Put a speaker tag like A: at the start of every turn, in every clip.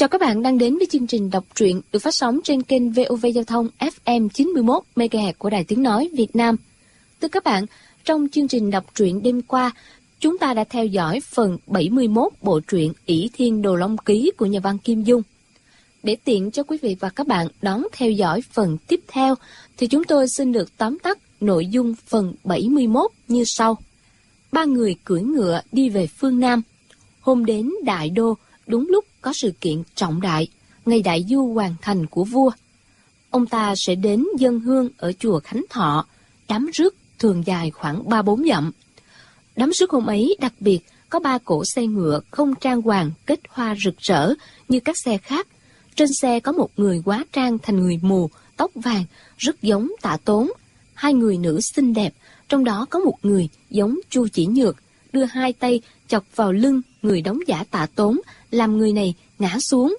A: Chào các bạn đang đến với chương trình đọc truyện được phát sóng trên kênh VOV Giao thông FM 91 MHz của Đài Tiếng nói Việt Nam. Thưa các bạn, trong chương trình đọc truyện đêm qua, chúng ta đã theo dõi phần 71 bộ truyện Ỷ Thiên Đồ Long Ký của nhà văn Kim Dung. Để tiện cho quý vị và các bạn đón theo dõi phần tiếp theo, thì chúng tôi xin được tóm tắt nội dung phần 71 như sau. Ba người cưỡi ngựa đi về phương Nam. Hôm đến Đại Đô, đúng lúc có sự kiện trọng đại, ngày đại du hoàn thành của vua. Ông ta sẽ đến dâng hương ở chùa Khánh Thọ, đám rước thường dài khoảng 3-4 dặm. Đám rước hôm ấy đặc biệt có 3 cỗ xe ngựa không trang hoàng kết hoa rực rỡ như các xe khác. Trên xe có một người hóa trang thành người mù, tóc vàng, rất giống Tạ Tốn. 2 người nữ xinh đẹp, trong đó có một người giống Chu Chỉ Nhược, đưa 2 tay chọc vào lưng người đóng giả Tạ Tốn, làm người này ngã xuống.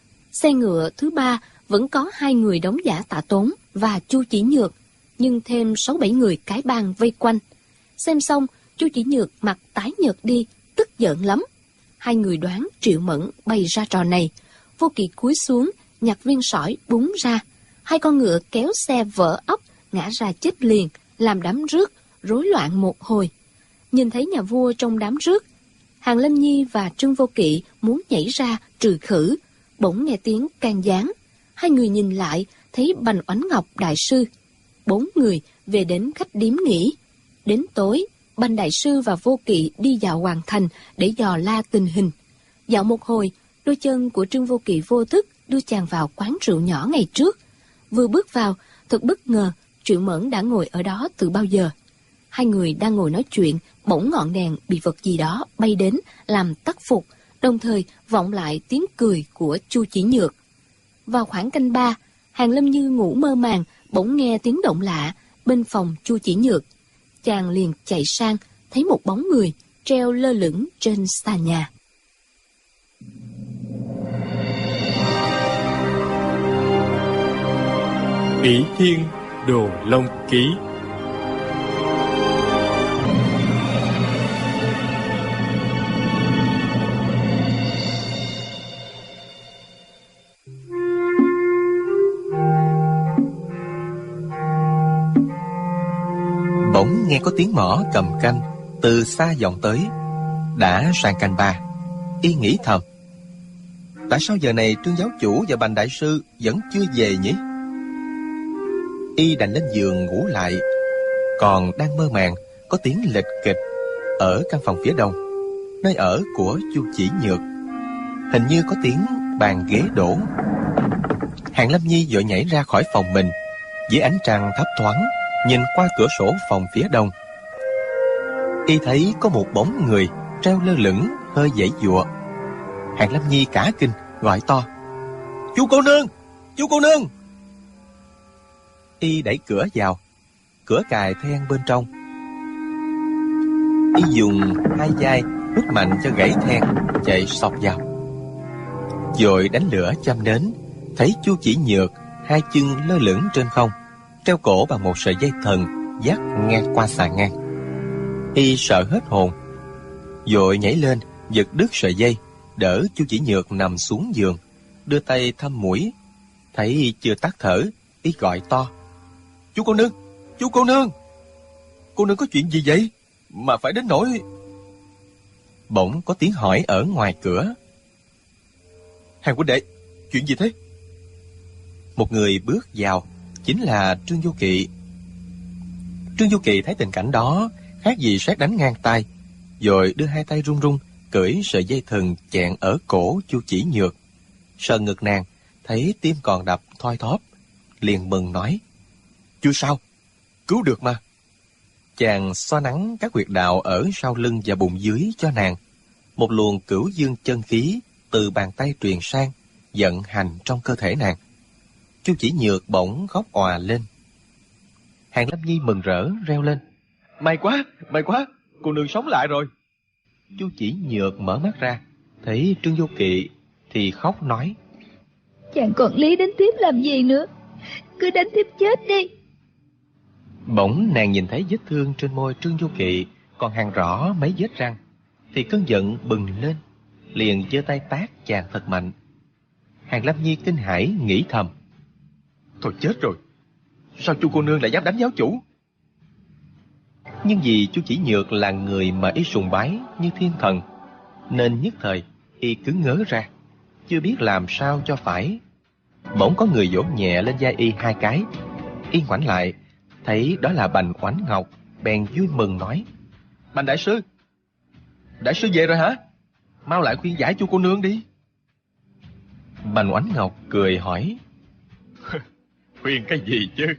A: Xe ngựa thứ 3 vẫn có 2 người đóng giả Tạ Tốn và Chu Chỉ Nhược, nhưng thêm 6-7 người cái bang vây quanh. Xem xong, Chu Chỉ Nhược mặt tái nhợt đi, tức giận lắm. 2 người đoán Triệu Mẫn bày ra trò này. Vô Kỵ cúi xuống, nhặt viên sỏi búng ra. 2 con ngựa kéo xe vỡ ốc, ngã ra chết liền, làm đám rước rối loạn một hồi. Nhìn thấy nhà vua trong đám rước, Hàn Lâm Nhi và Trương Vô Kỵ muốn nhảy ra trừ khử, bỗng nghe tiếng can gián. 2 người nhìn lại, thấy Bành Oánh Ngọc đại sư. 4 người về đến khách điếm nghỉ. Đến tối, Bành đại sư và Vô Kỵ đi dạo hoàng thành để dò la tình hình. Dạo một hồi, đôi chân của Trương Vô Kỵ vô thức đưa chàng vào quán rượu nhỏ ngày trước. Vừa bước vào, thật bất ngờ, Triệu Mẫn đã ngồi ở đó từ bao giờ. 2 người đang ngồi nói chuyện, bỗng ngọn đèn bị vật gì đó bay đến, làm tắt phục, đồng thời vọng lại tiếng cười của Chu Chỉ Nhược. Vào khoảng canh 3, Hàn Lâm Như ngủ mơ màng, bỗng nghe tiếng động lạ bên phòng Chu Chỉ Nhược. Chàng liền chạy sang, thấy một bóng người treo lơ lửng trên sàn nhà.
B: Ỷ Thiên Đồ Long Ký.
C: Bỗng nghe có tiếng mõ cầm canh từ xa vọng tới. Đã sang canh 3, y nghĩ thầm: tại sao giờ này Trương giáo chủ và Bành đại sư vẫn chưa về nhỉ? Y đành lên giường ngủ lại. Còn đang mơ màng, có tiếng lệch kịch ở căn phòng phía đông, nơi ở của Chu Chỉ Nhược. Hình như có tiếng bàn ghế đổ. Hàn Lâm Nhi vội nhảy ra khỏi phòng mình, dưới ánh trăng thấp thoáng, nhìn qua cửa sổ phòng phía đông. Y thấy có một bóng người treo lơ lửng, hơi giãy giụa. Hàn Lâm Nhi cả kinh gọi to: "Chu cô nương, Chu cô nương!" Y đẩy cửa vào, cửa cài then bên trong. Y dùng 2 vai hút mạnh cho gãy then, chạy xộc vào. Rồi đánh lửa châm nến, thấy Chu Chỉ Nhược 2 chân lơ lửng trên không, treo cổ bằng một sợi dây thần dắt ngang qua xà ngang. Y sợ hết hồn, vội nhảy lên giật đứt sợi dây, đỡ Chu Chỉ Nhược nằm xuống giường, đưa tay thăm mũi. Thấy chưa tắt thở, y gọi to: "Chú cô nương, chú cô nương! Cô nương có chuyện gì vậy mà phải đến nỗi..." Bỗng có tiếng hỏi ở ngoài cửa: "Hàn huynh đệ, chuyện gì thế?" Một người bước vào, chính là Trương Vô Kỵ. Trương Vô Kỵ thấy tình cảnh đó khác gì sét đánh ngang tai, rồi đưa 2 tay run run cưỡi sợi dây thừng chẹn ở cổ Chu Chỉ Nhược. Sờ ngực nàng, thấy tim còn đập thoi thóp, liền mừng nói: "Chưa sao, cứu được mà." Chàng xoa nắn các huyệt đạo ở sau lưng và bụng dưới cho nàng. Một luồng cửu dương chân khí từ bàn tay truyền sang, vận hành trong cơ thể nàng. Chu Chỉ Nhược bỗng khóc òa lên. Hàn Lâm Nhi mừng rỡ reo lên: May quá, cô nương sống lại rồi." Chu Chỉ Nhược mở mắt ra, thấy Trương Vô Kỵ thì khóc nói:
D: "Chàng còn lý đến thiếp làm gì nữa, cứ đánh thiếp chết đi."
C: Bỗng nàng nhìn thấy vết thương trên môi Trương Vô Kỵ còn hằn rõ mấy vết răng, thì cơn giận bừng lên, liền giơ tay tát chàng thật mạnh. Hàng Lâm Nhi kinh hãi nghĩ thầm: thôi chết rồi, sao chu cô nương lại dám đánh giáo chủ? Nhưng vì Chu Chỉ Nhược là người mà y sùng bái như thiên thần, nên nhất thời y cứ ngớ ra, chưa biết làm sao cho phải. Bỗng có người vỗ nhẹ lên vai y 2 cái. Y ngoảnh lại, thấy đó là Bành Oánh Ngọc, bèn vui mừng nói: Bành đại sư về rồi hả? Mau lại khuyên giải chu cô nương đi. Bành Oánh Ngọc cười hỏi:
B: Khuyên cái gì chứ?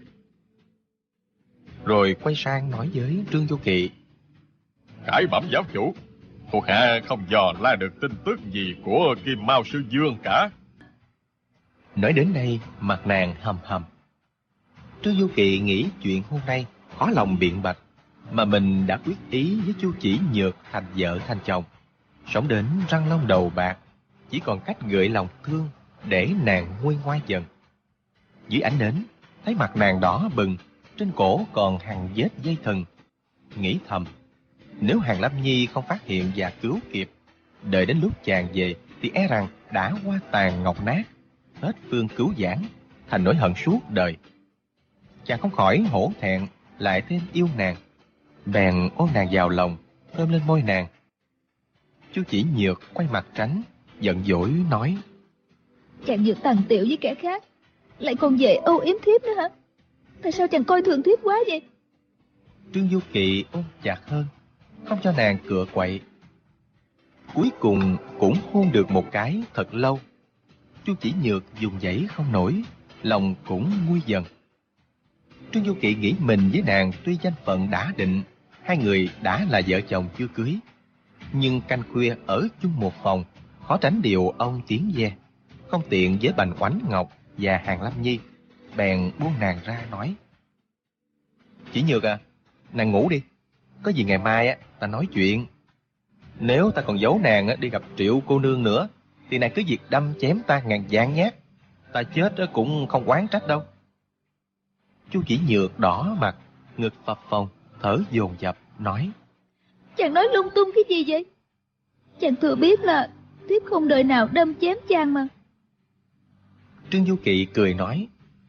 C: Rồi quay sang nói với Trương Vô Kỵ:
B: Khải bẩm giáo chủ, thuộc hạ không dò la được tin tức gì của Kim Mao Sư Dương cả.
C: Nói đến đây, mặt nàng hầm hầm. Trương Vô Kỵ nghĩ chuyện hôm nay khó lòng biện bạch, mà mình đã quyết ý với Chu Chỉ Nhược thành vợ thành chồng, sống đến răng long đầu bạc, chỉ còn cách gợi lòng thương để nàng nguôi ngoai dần. Dưới ánh nến, thấy mặt nàng đỏ bừng, trên cổ còn hằn vết dây thừng, nghĩ thầm: nếu Hàng Lâm Nhi không phát hiện và cứu kịp, đợi đến lúc chàng về thì e rằng đã hoa tàn ngọc nát, hết phương cứu vãn, thành nỗi hận suốt đời. Chàng không khỏi hổ thẹn, lại thêm yêu nàng, bèn ôm nàng vào lòng, thơm lên môi nàng. Chu Chỉ Nhược quay mặt tránh, giận dỗi nói:
D: Chàng Nhược tàn tiệu với kẻ khác, lại còn về âu yếm thiếp nữa hả? Tại sao chàng coi thường thiếp quá vậy?
C: Trương Du Kỵ ôm chặt hơn, không cho nàng cựa quậy. Cuối cùng cũng hôn được một cái thật lâu. Chu Chỉ Nhược dùng dãy không nổi, lòng cũng nguôi dần. Trương Du Kỵ nghĩ mình với nàng tuy danh phận đã định, hai người đã là vợ chồng chưa cưới, nhưng canh khuya ở chung một phòng, khó tránh điều ông tiếng ve, không tiện với Bành Oánh Ngọc và Hàng Lâm Nhi, bèn buông nàng ra nói: Chỉ Nhược à, nàng ngủ đi, có gì ngày mai ta nói chuyện. Nếu ta còn giấu nàng đi gặp Triệu cô nương nữa, thì nàng cứ việc đâm chém ta ngàn vạn nhát, ta chết cũng không oán trách đâu. Chu Chỉ Nhược đỏ mặt, ngực phập phồng, thở dồn dập nói:
D: Chàng nói lung tung cái gì vậy? Chàng thừa biết là thiếp không đời nào đâm chém chàng mà.
C: Trương Du Kỵ cười nói: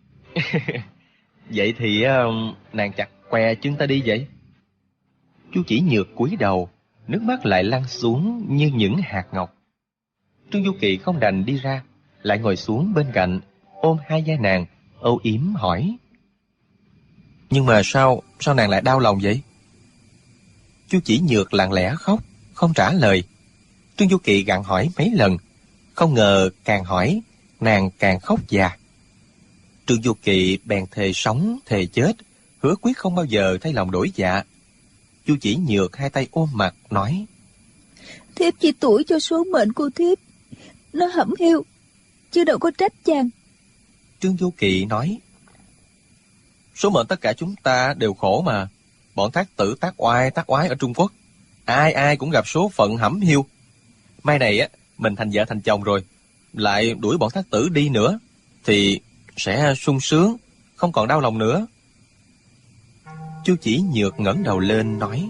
C: Vậy thì nàng chặt què chân ta đi vậy. Chu Chỉ Nhược cúi đầu, nước mắt lại lăn xuống như những hạt ngọc. Trương Du Kỵ không đành đi ra, lại ngồi xuống bên cạnh, ôm hai vai nàng, âu yếm hỏi: Nhưng mà sao nàng lại đau lòng vậy? Chu Chỉ Nhược lặng lẽ khóc, không trả lời. Trương Du Kỵ gặng hỏi mấy lần, không ngờ càng hỏi, nàng càng khóc già. Trương Du Kỵ bèn thề sống thề chết, hứa quyết không bao giờ thay lòng đổi dạ. Chu Chỉ Nhược hai tay ôm mặt nói:
D: Thiếp chỉ tuổi cho số mệnh của thiếp, nó hẩm hiu, chứ đâu có trách chàng.
C: Trương Du Kỵ nói: Số mệnh tất cả chúng ta đều khổ mà. Bọn thác tử tác oái ở Trung Quốc, ai cũng gặp số phận hẩm hiu. Mai này mình thành vợ thành chồng rồi, lại đuổi bọn thác tử đi nữa, thì sẽ sung sướng, không còn đau lòng nữa. Chu Chỉ Nhược ngẩng đầu lên nói: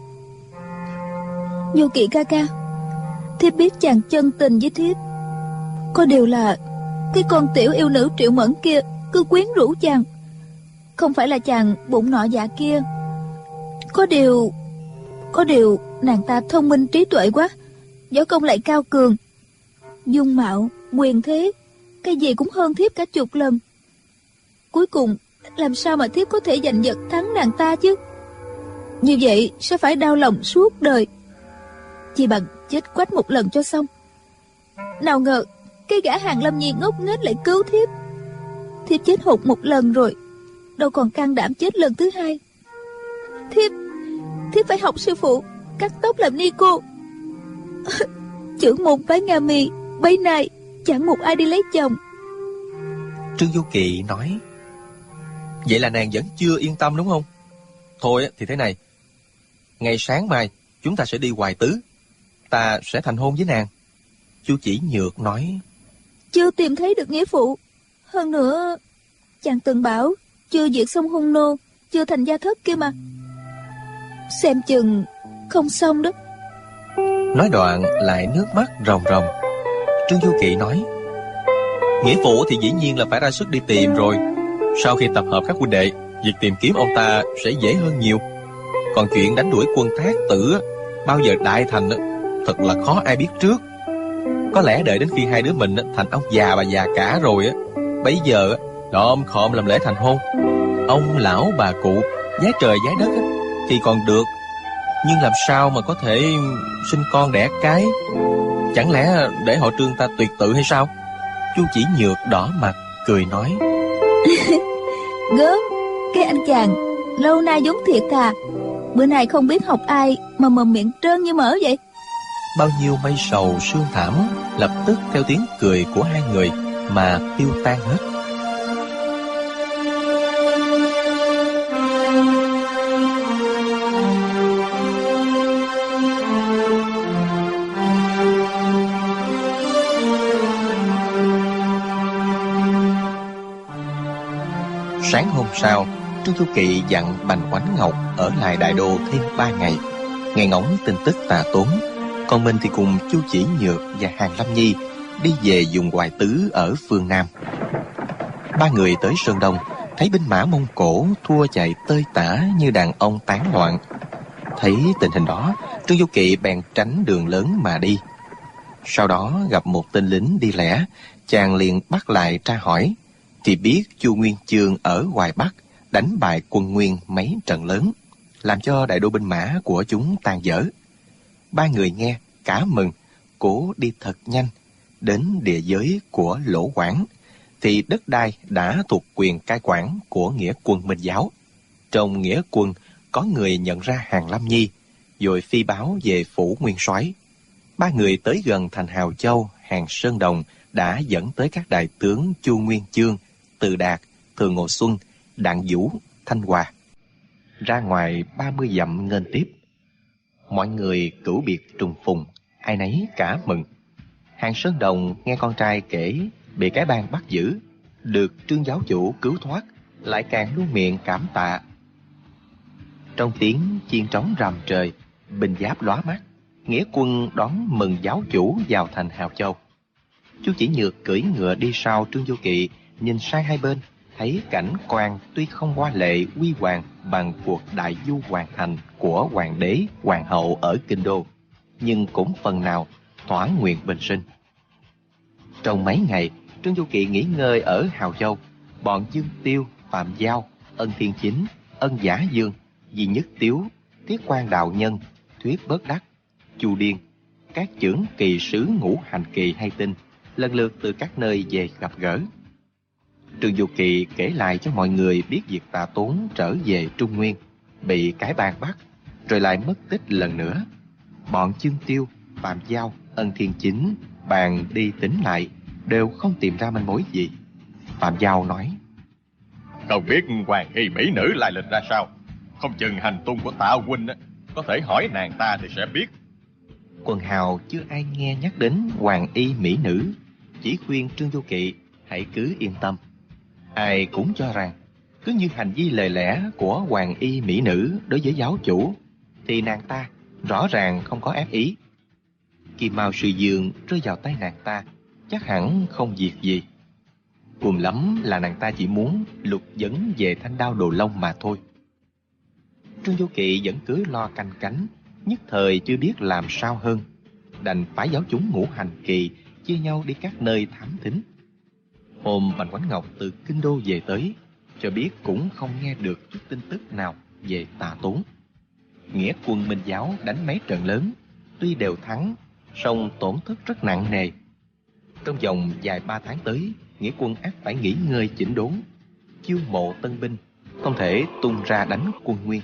D: Du Kỵ ca ca, thiếp biết chàng chân tình với thiếp, có điều là cái con tiểu yêu nữ Triệu Mẫn kia cứ quyến rũ chàng. Không phải là chàng bụng nọ dạ kia, có điều nàng ta thông minh trí tuệ quá, võ công lại cao cường, dung mạo quyền thế cái gì cũng hơn thiếp cả chục lần. Cuối cùng làm sao mà thiếp có thể giành giật thắng nàng ta chứ? Như vậy sẽ phải đau lòng suốt đời. Chỉ bằng chết quách một lần cho xong. Nào ngờ cái gã Hàng Lâm Nhi ngốc nghếch lại cứu thiếp. Thiếp chết hụt một lần rồi, đâu còn can đảm chết lần thứ hai. Thiếp phải học sư phụ cắt tóc làm ni cô. Chưởng môn phái Nga Mi bấy nay chẳng một ai đi lấy chồng.
C: Trương Du Kỵ nói: Vậy là nàng vẫn chưa yên tâm đúng không? Thôi thì thế này, ngày sáng mai chúng ta sẽ đi Hoài Tứ, ta sẽ thành hôn với nàng. Chu Chỉ Nhược nói:
D: Chưa tìm thấy được nghĩa phụ. Hơn nữa chàng từng bảo chưa diệt xong hung nô, chưa thành gia thất kia mà. Xem chừng không xong đó.
C: Nói đoạn lại nước mắt ròng ròng. Trương Du Kỵ nói: Nghĩa phụ thì dĩ nhiên là phải ra sức đi tìm rồi. Sau khi tập hợp các huynh đệ, việc tìm kiếm ông ta sẽ dễ hơn nhiều. Còn chuyện đánh đuổi quân Thác Tử bao giờ đại thành thật là khó ai biết trước. Có lẽ đợi đến khi hai đứa mình thành ông già bà già cả rồi bấy giờ đom khom làm lễ thành hôn. Ông lão bà cụ vái trời vái đất thì còn được, nhưng làm sao mà có thể sinh con đẻ cái? Chẳng lẽ để họ Trương ta tuyệt tự hay sao? Chu Chỉ Nhược đỏ mặt cười nói.
D: Gớm, cái anh chàng lâu nay vốn thiệt thà, bữa nay không biết học ai mà mồm miệng trơn như mỡ vậy.
C: Bao nhiêu mây sầu sương thảm lập tức theo tiếng cười của hai người mà tiêu tan hết. Sáng hôm sau, Trương Du Kỵ dặn Bành Oánh Ngọc ở lại Đại Đô thêm 3 ngày, nghe ngóng tin tức Tạ Tốn. Còn mình thì cùng Chu Chỉ Nhược và Hàn Lâm Nhi đi về vùng Hoài Tứ ở phương Nam. Ba người tới Sơn Đông, thấy binh mã Mông Cổ thua chạy tơi tả như đàn ông tán loạn. Thấy tình hình đó, Trương Du Kỵ bèn tránh đường lớn mà đi. Sau đó gặp một tên lính đi lẻ, chàng liền bắt lại tra hỏi, thì biết Chu Nguyên Chương ở Hoài Bắc đánh bại quân Nguyên mấy trận lớn, làm cho đại đô binh mã của chúng tan dở. Ba người nghe cả mừng, cố đi thật nhanh. Đến địa giới của Lỗ Quảng thì đất đai đã thuộc quyền cai quản của Nghĩa quân Minh Giáo. Trong Nghĩa quân có người nhận ra Hàn Lâm Nhi, rồi phi báo về phủ nguyên soái. Ba người tới gần thành Hào Châu, Hàn Sơn Đồng đã dẫn tới các đại tướng Chu Nguyên Chương, Từ Đạt, Thường Ngộ Xuân, Đặng Vũ, Thanh Hòa. Ra ngoài 30 dặm nghênh tiếp. Mọi người cửu biệt trùng phùng, ai nấy cả mừng. Hàn Sơn Đồng nghe con trai kể bị cái bang bắt giữ, được Trương giáo chủ cứu thoát, lại càng luôn miệng cảm tạ. Trong tiếng chiên trống rầm trời, binh giáp lóa mắt, Nghĩa quân đón mừng giáo chủ vào thành Hào Châu. Chu Chỉ Nhược cưỡi ngựa đi sau Trương Du Kỵ, nhìn sang hai bên, thấy cảnh quan tuy không hoa lệ huy hoàng bằng cuộc đại du hoàn thành của hoàng đế, hoàng hậu ở Kinh Đô, nhưng cũng phần nào thỏa nguyện bình sinh. Trong mấy ngày, Trương Du Kỵ nghỉ ngơi ở Hào Châu, bọn Dương Tiêu, Phạm Giao, Ân Thiên Chính, Ân Giả Dương, Di Nhất Tiếu, Thiết Quan Đạo Nhân, Thuyết Bớt Đắc, Chu Điên, các chưởng kỳ sứ Ngũ Hành Kỳ hay Tinh lần lượt từ các nơi về gặp gỡ. Trương Du Kỵ kể lại cho mọi người biết việc Tạ Tốn trở về Trung Nguyên, bị cái bang bắt, rồi lại mất tích lần nữa. Bọn Dương Tiêu, Phạm Giao, Ân Thiên Chính bàn đi tính lại, đều không tìm ra manh mối gì. Phạm Giao nói:
B: Không biết Hoàng Y mỹ nữ lai lịch ra sao, không chừng hành tung của Tạ huynh có thể hỏi nàng ta thì sẽ biết.
C: Quần hào chưa ai nghe nhắc đến Hoàng Y mỹ nữ, chỉ khuyên Trương Du Kỵ hãy cứ yên tâm. Ai cũng cho rằng cứ như hành vi lời lẽ của Hoàng Y mỹ nữ đối với giáo chủ thì nàng ta rõ ràng không có ác ý. Kim Mao Sư Dương rơi vào tay nàng ta chắc hẳn không việc gì. Cùng lắm là nàng ta chỉ muốn lục vấn về thanh đao Đồ Long mà thôi. Trương Du Kỵ vẫn cứ lo canh cánh, nhất thời chưa biết làm sao hơn, đành phải giáo chúng Ngũ Hành Kỳ chia nhau đi các nơi thám thính. Hôm Bành Oánh Ngọc từ Kinh Đô về tới, cho biết cũng không nghe được chút tin tức nào về Tạ Tốn. Nghĩa quân Minh Giáo đánh mấy trận lớn, tuy đều thắng, song tổn thất rất nặng nề. Trong vòng vài 3 tháng tới, Nghĩa quân ắt phải nghỉ ngơi chỉnh đốn, chiêu mộ tân binh, không thể tung ra đánh quân Nguyên.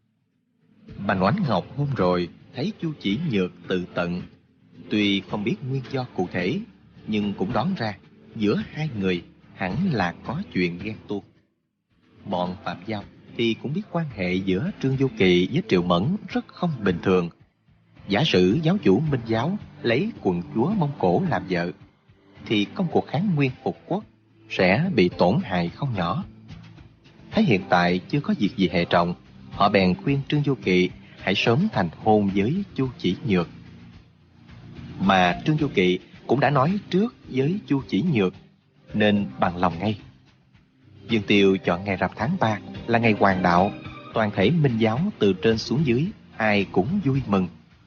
C: Bành Oánh Ngọc hôm rồi thấy Chu Chỉ Nhược tự tận, tuy không biết nguyên do cụ thể, nhưng cũng đoán ra giữa hai người hẳn là có chuyện ghen tuông. Bọn Phạm Giao thì cũng biết quan hệ giữa Trương Du Kỵ với Triệu Mẫn rất không bình thường. Giả sử giáo chủ Minh Giáo lấy quận chúa Mông Cổ làm vợ, thì công cuộc kháng Nguyên phục quốc sẽ bị tổn hại không nhỏ. Thấy hiện tại chưa có việc gì hệ trọng, họ bèn khuyên Trương Du Kỵ hãy sớm thành hôn với Chu Chỉ Nhược. Mà Trương Du Kỵ cũng đã nói trước với Chu Chỉ Nhược, nên bằng lòng ngay. Dương Tiêu chọn ngày rằm tháng 3 là ngày hoàng đạo. Toàn thể Minh giáo từ trên xuống dưới ai cũng vui mừng.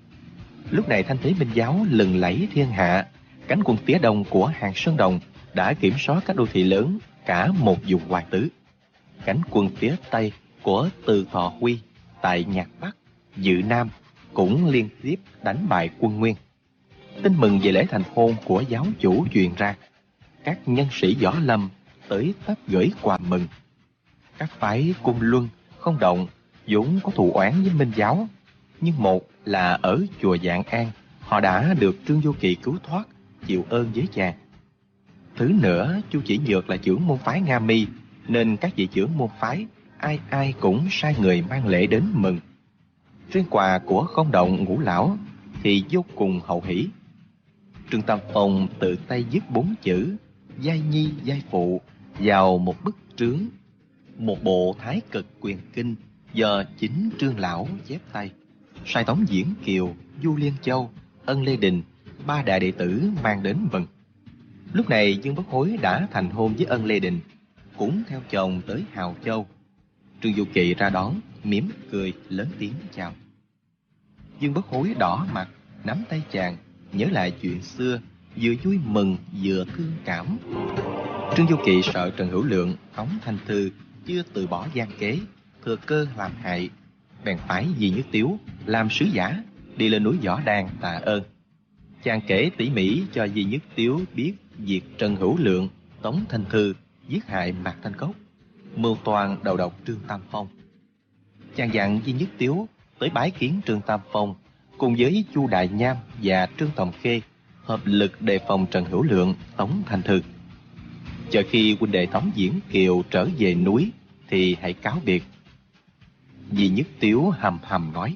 C: Lúc này thanh thế Minh giáo lừng lẫy thiên hạ. Cánh quân phía đông của Hàn Sơn Đồng đã kiểm soát các đô thị lớn cả một vùng hoàng tứ. Cánh quân phía tây của Từ Thọ Huy tại Nhạc Bắc, Dự Nam cũng liên tiếp đánh bại quân Nguyên. Tin mừng về lễ thành hôn của giáo chủ truyền ra. Các nhân sĩ võ lâm tới tấp gửi quà mừng. Các phái Cung Luân, Không Động vốn có thù oán với Minh giáo, nhưng một là ở chùa Vạn An họ đã được Trương Vô Kỵ cứu thoát, chịu ơn với chàng. Thứ nữa, Chu Chỉ Nhược là trưởng môn phái Nga Mi, nên các vị trưởng môn phái ai ai cũng sai người mang lễ đến mừng. Riêng quà của Không Động Ngũ lão thì vô cùng hậu hỷ. Trương Tam Phong tự tay viết 4 chữ giai nhi giai phụ vào một bức trướng, một bộ Thái Cực Quyền Kinh do chính Trương lão chép tay, sai Tống Diễn Kiều, Du Liên Châu, Ân Lê Đình, 3 đại đệ tử mang đến mừng. Lúc này Dương Bất Hối đã thành hôn với Ân Lê Đình, cũng theo chồng tới Hào Châu. Trương Du Kỵ ra đón, mỉm cười lớn tiếng chào. Dương Bất Hối đỏ mặt nắm tay chàng, nhớ lại chuyện xưa, vừa vui mừng vừa thương cảm. Trương Du Kỵ sợ Trần Hữu Lượng, Tống Thanh Thư chưa từ bỏ gian kế, thừa cơ làm hại, bèn phái Di Nhất Tiếu làm sứ giả đi lên núi Võ Đàn tạ ơn. Chàng kể tỉ mỉ cho Di Nhất Tiếu biết việc Trần Hữu Lượng, Tống Thanh Thư giết hại Mạc Thanh Cốc, mưu toan đầu độc Trương Tam Phong. Chàng dặn Di Nhất Tiếu tới bái kiến Trương Tam Phong cùng với Chu Đại Nham và Trương Tòng Khê hợp lực đề phòng Trần Hữu Lượng, Tống Thanh Thư. Chờ khi huynh đệ Tống Diễn Kiều trở về núi thì hãy cáo biệt. Di Nhất Tiếu hầm hầm nói: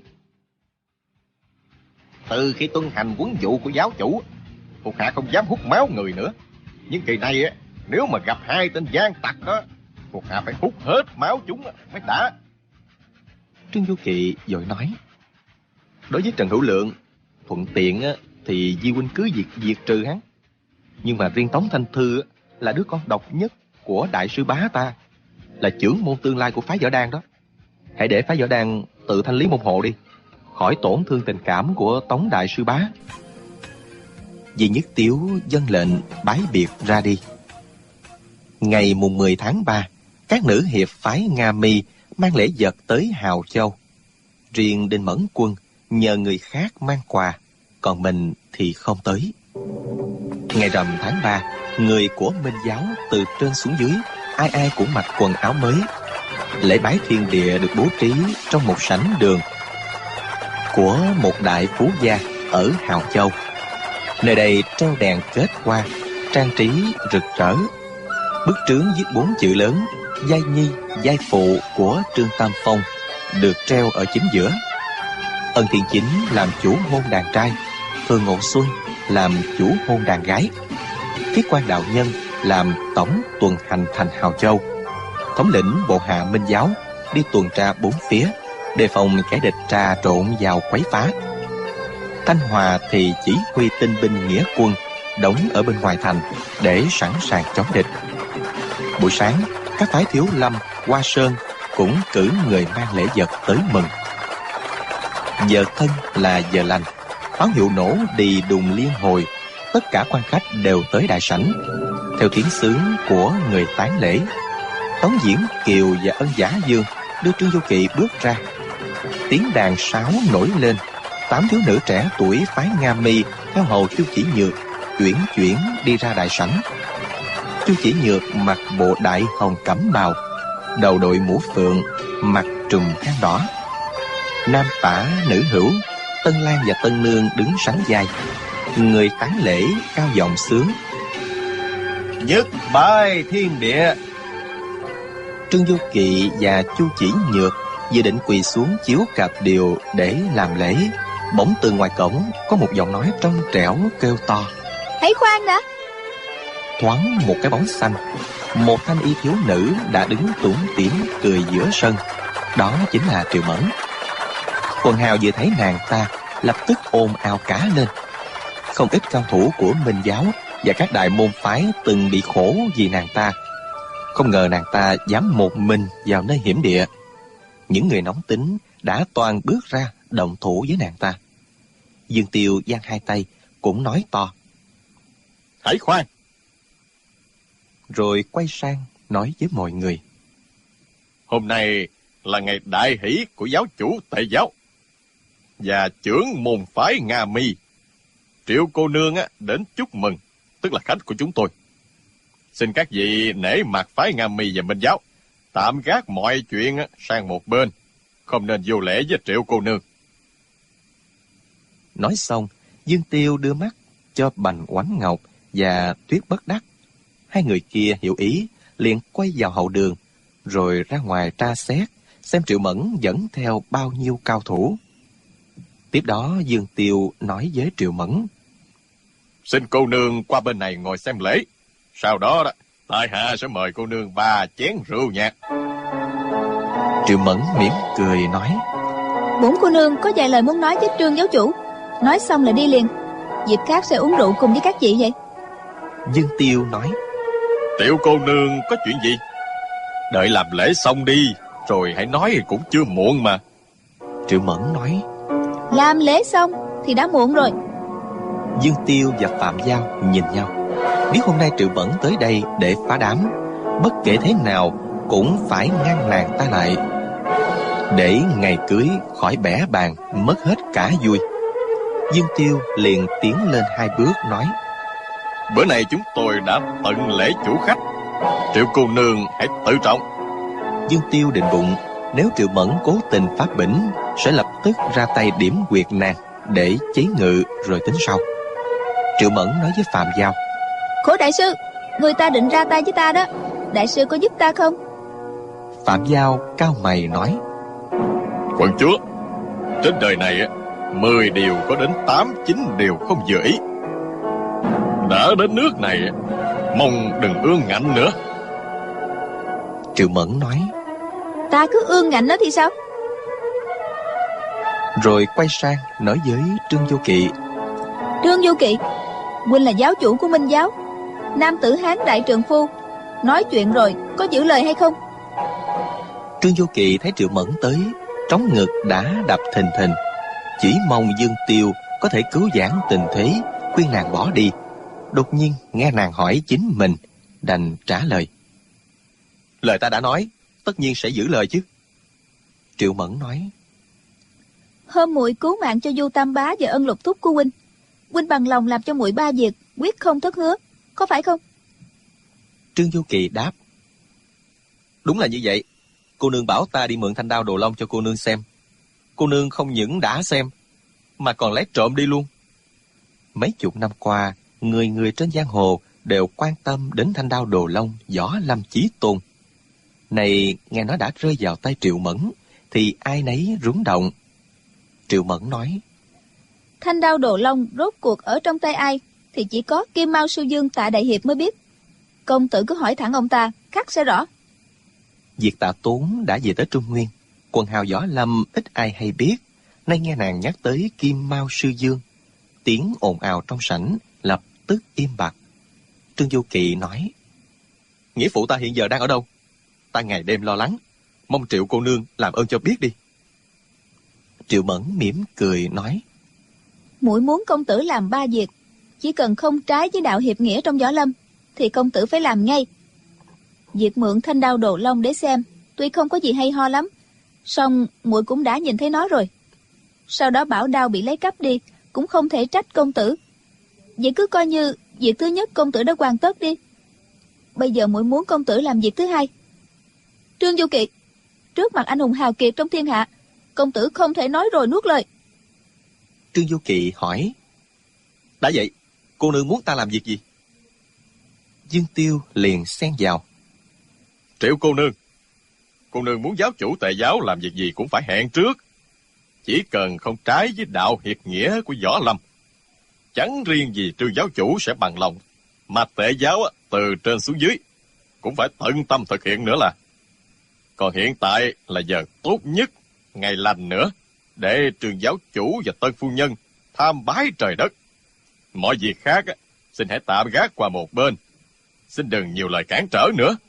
B: Từ khi tuân hành huấn vụ của giáo chủ, thuộc hạ không dám hút máu người nữa. Nhưng kỳ này nếu mà gặp 2 tên gian tặc đó, thuộc hạ phải hút hết máu chúng mới đã.
C: Trương Du Kỵ vội nói: Đối với Trần Hữu Lượng, thuận tiện thì Di huynh cứ diệt trừ hắn. Nhưng mà riêng Tống Thanh Thư là đứa con độc nhất của đại sư bá ta, là trưởng môn tương lai của phái Võ Đan đó. Hãy để phái Võ Đan tự thanh lý môn hộ đi, khỏi tổn thương tình cảm của Tống đại sư bá. Di Nhất Tiếu vâng lệnh bái biệt ra đi. Ngày mùng 10 tháng 3, các nữ hiệp phái Nga Mi mang lễ vật tới Hào Châu. Riêng Đinh Mẫn Quân nhờ người khác mang quà, còn mình thì không tới. Ngày rằm tháng 3, người của Minh giáo từ trên xuống dưới ai ai cũng mặc quần áo mới. Lễ bái thiên địa được bố trí trong một sảnh đường của một đại phú gia ở Hào Châu. Nơi đây treo đèn kết hoa, trang trí rực rỡ. Bức trướng viết 4 chữ lớn giai nhi giai phụ của Trương Tam Phong được treo ở chính giữa. Ân Thiện Chính làm chủ hôn đàn trai, Thường Ngộ Xuân làm chủ hôn đàn gái. Thiết Quan đạo nhân làm tổng tuần hành thành Hào Châu. Thống lĩnh bộ hạ Minh giáo đi tuần tra 4 phía, đề phòng kẻ địch trà trộn vào quấy phá. Thanh Hòa thì chỉ huy tinh binh nghĩa quân đóng ở bên ngoài thành để sẵn sàng chống địch. Buổi sáng, các phái Thiếu Lâm, Hoa Sơn cũng cử người mang lễ vật tới mừng. Giờ thân là giờ lành, pháo hiệu nổ đi đùng liên hồi, tất cả quan khách đều tới đại sảnh. Theo tiếng xướng của người tán lễ, Tống Diễn Kiều và Ân Giả Dương đưa Trương Du Kỵ bước ra. Tiếng đàn sáo nổi lên, 8 thiếu nữ trẻ tuổi phái Nga Mi theo hầu Chu Chỉ Nhược chuyển đi ra đại sảnh. Chu Chỉ Nhược mặc bộ đại hồng cẩm bào, đầu đội mũ phượng, mặt trùm khăn đỏ. Nam tả nữ hữu, Tân Lan và Tân Nương đứng sánh vai. Người tán lễ cao giọng xướng: Nhất bái thiên địa. Trương Du Kỵ và Chu Chỉ Nhược vừa định quỳ xuống chiếu cạp điều để làm lễ, bỗng từ ngoài cổng có một giọng nói trong trẻo kêu to:
D: Hãy khoan đã!
C: Thoáng một cái bóng xanh, một thanh y thiếu nữ đã đứng tủm tỉm cười giữa sân. Đó chính là Triệu Mẫn. Quần hào vừa thấy nàng ta lập tức ồn ào cả lên. Không ít cao thủ của Minh giáo và các đại môn phái từng bị khổ vì nàng ta. Không ngờ nàng ta dám một mình vào nơi hiểm địa. Những người nóng tính đã toàn bước ra động thủ với nàng ta. Dương Tiêu giang hai tay cũng nói to:
B: Hãy khoan!
C: Rồi quay sang nói với mọi người:
B: Hôm nay là ngày đại hỷ của giáo chủ Tề giáo và trưởng môn phái Nga Mi. Triệu cô nương đến chúc mừng, tức là khách của chúng tôi. Xin các vị nể mặt phái Nga Mi và Minh giáo, tạm gác mọi chuyện sang một bên, không nên vô lễ với Triệu cô nương.
C: Nói xong, Dương Tiêu đưa mắt cho Bành Oánh Ngọc và Tuyết Bất Đắc. Hai người kia hiểu ý, liền quay vào hậu đường, rồi ra ngoài tra xét xem Triệu Mẫn dẫn theo bao nhiêu cao thủ. Tiếp đó Dương Tiêu nói với Triệu Mẫn:
B: Xin cô nương qua bên này ngồi xem lễ. Sau đó tại hạ sẽ mời cô nương 3 chén rượu nhạt.
C: Triệu Mẫn mỉm cười nói:
D: Bổn cô nương có vài lời muốn nói với Trương giáo chủ. Nói xong là đi liền. Dịp khác sẽ uống rượu cùng với các chị vậy.
C: Dương Tiêu nói:
B: Tiểu cô nương có chuyện gì? Đợi làm lễ xong đi, rồi hãy nói cũng chưa muộn mà.
C: Triệu Mẫn nói:
D: Làm lễ xong thì đã muộn rồi.
C: Dương Tiêu và Phạm Giao nhìn nhau, biết hôm nay Triệu Mẫn tới đây để phá đám, bất kể thế nào cũng phải ngăn nàng ta lại, để ngày cưới khỏi bẽ bàng mất hết cả vui. Dương Tiêu liền tiến lên 2 bước nói:
B: Bữa nay chúng tôi đã tận lễ chủ khách, Triệu cô nương hãy tự trọng.
C: Dương Tiêu định bụng, nếu Triệu Mẫn cố tình phá bỉnh, sẽ lập tức ra tay điểm quyệt nàng để chế ngự rồi tính sau. Triệu Mẫn nói với Phạm Giao:
D: Khổ đại sư, người ta định ra tay với ta đó. Đại sư có giúp ta không?
C: Phạm Giao cau mày nói:
B: Quận chúa, trên đời này 10 điều có đến 8-9 điều không vừa ý. Đã đến nước này, mong đừng ương ngạnh nữa.
C: Triệu Mẫn nói:
D: Ta cứ ương ngạnh nó thì sao?
C: Rồi quay sang nói với Trương Vô Kỵ:
D: Trương Vô Kỵ, huynh là giáo chủ của Minh giáo, nam tử Hán đại trượng phu, nói chuyện rồi có giữ lời hay không?
C: Trương Vô Kỵ thấy Triệu Mẫn tới, trống ngực đã đập thình thình, chỉ mong Dương Tiêu có thể cứu vãn tình thế, khuyên nàng bỏ đi. Đột nhiên nghe nàng hỏi chính mình, đành trả lời: Lời ta đã nói, tất nhiên sẽ giữ lời chứ. Triệu Mẫn nói:
D: Hôm muội cứu mạng cho Du Tam Bá và ân lục thúc của huynh, huynh bằng lòng làm cho muội 3 việc, quyết không thất hứa, có phải không?
C: Trương Vô Kỵ đáp: Đúng là như vậy. Cô nương bảo ta đi mượn thanh đao Đồ Long cho cô nương xem. Cô nương không những đã xem, mà còn lấy trộm đi luôn. Mấy chục năm qua, người người trên giang hồ đều quan tâm đến thanh đao Đồ Long Võ Lâm Chí Tôn. Này nghe nói đã rơi vào tay Triệu Mẫn, thì ai nấy rúng động. Triệu Mẫn nói:
D: Thanh đao Đồ Long rốt cuộc ở trong tay ai thì chỉ có Kim Mao Sư Dương Tạ Đại Hiệp mới biết. Công tử cứ hỏi thẳng ông ta, khắc sẽ rõ.
C: Việc Tạ Tốn đã về tới Trung Nguyên, quần hào Võ Lâm ít ai hay biết. Nay nghe nàng nhắc tới Kim Mao Sư Dương, tiếng ồn ào trong sảnh lập tức im bặt. Trương Vô Kỵ nói: Nghĩa phụ ta hiện giờ đang ở đâu? Ta ngày đêm lo lắng, mong Triệu cô nương làm ơn cho biết đi. Triệu Mẫn mỉm cười nói:
D: Muội muốn công tử làm 3 việc, chỉ cần không trái với đạo hiệp nghĩa trong Võ Lâm thì công tử phải làm ngay. Việc mượn thanh đao Đồ Long để xem tuy không có gì hay ho lắm, song muội cũng đã nhìn thấy nó rồi. Sau đó bảo đao bị lấy cắp đi cũng không thể trách công tử. Vậy cứ coi như việc thứ nhất công tử đã hoàn tất đi. Bây giờ muội muốn công tử làm việc thứ hai. Trương Vô Kỵ, trước mặt anh hùng hào kiệt trong thiên hạ, công tử không thể nói rồi nuốt lời.
C: Trương Vô Kỵ hỏi: Đã vậy, cô nương muốn ta làm việc gì? Dương Tiêu liền xen vào:
B: Triệu cô nương muốn giáo chủ Tề giáo làm việc gì cũng phải hẹn trước. Chỉ cần không trái với đạo hiệp nghĩa của Võ Lâm, chẳng riêng gì Trương giáo chủ sẽ bằng lòng, mà Tề giáo từ trên xuống dưới cũng phải tận tâm thực hiện nữa là. Còn hiện tại là giờ tốt nhất, ngày lành nữa, để Trương giáo chủ và Tân phu nhân tham bái trời đất. Mọi việc khác xin hãy tạm gác qua một bên. Xin đừng nhiều lời cản trở nữa.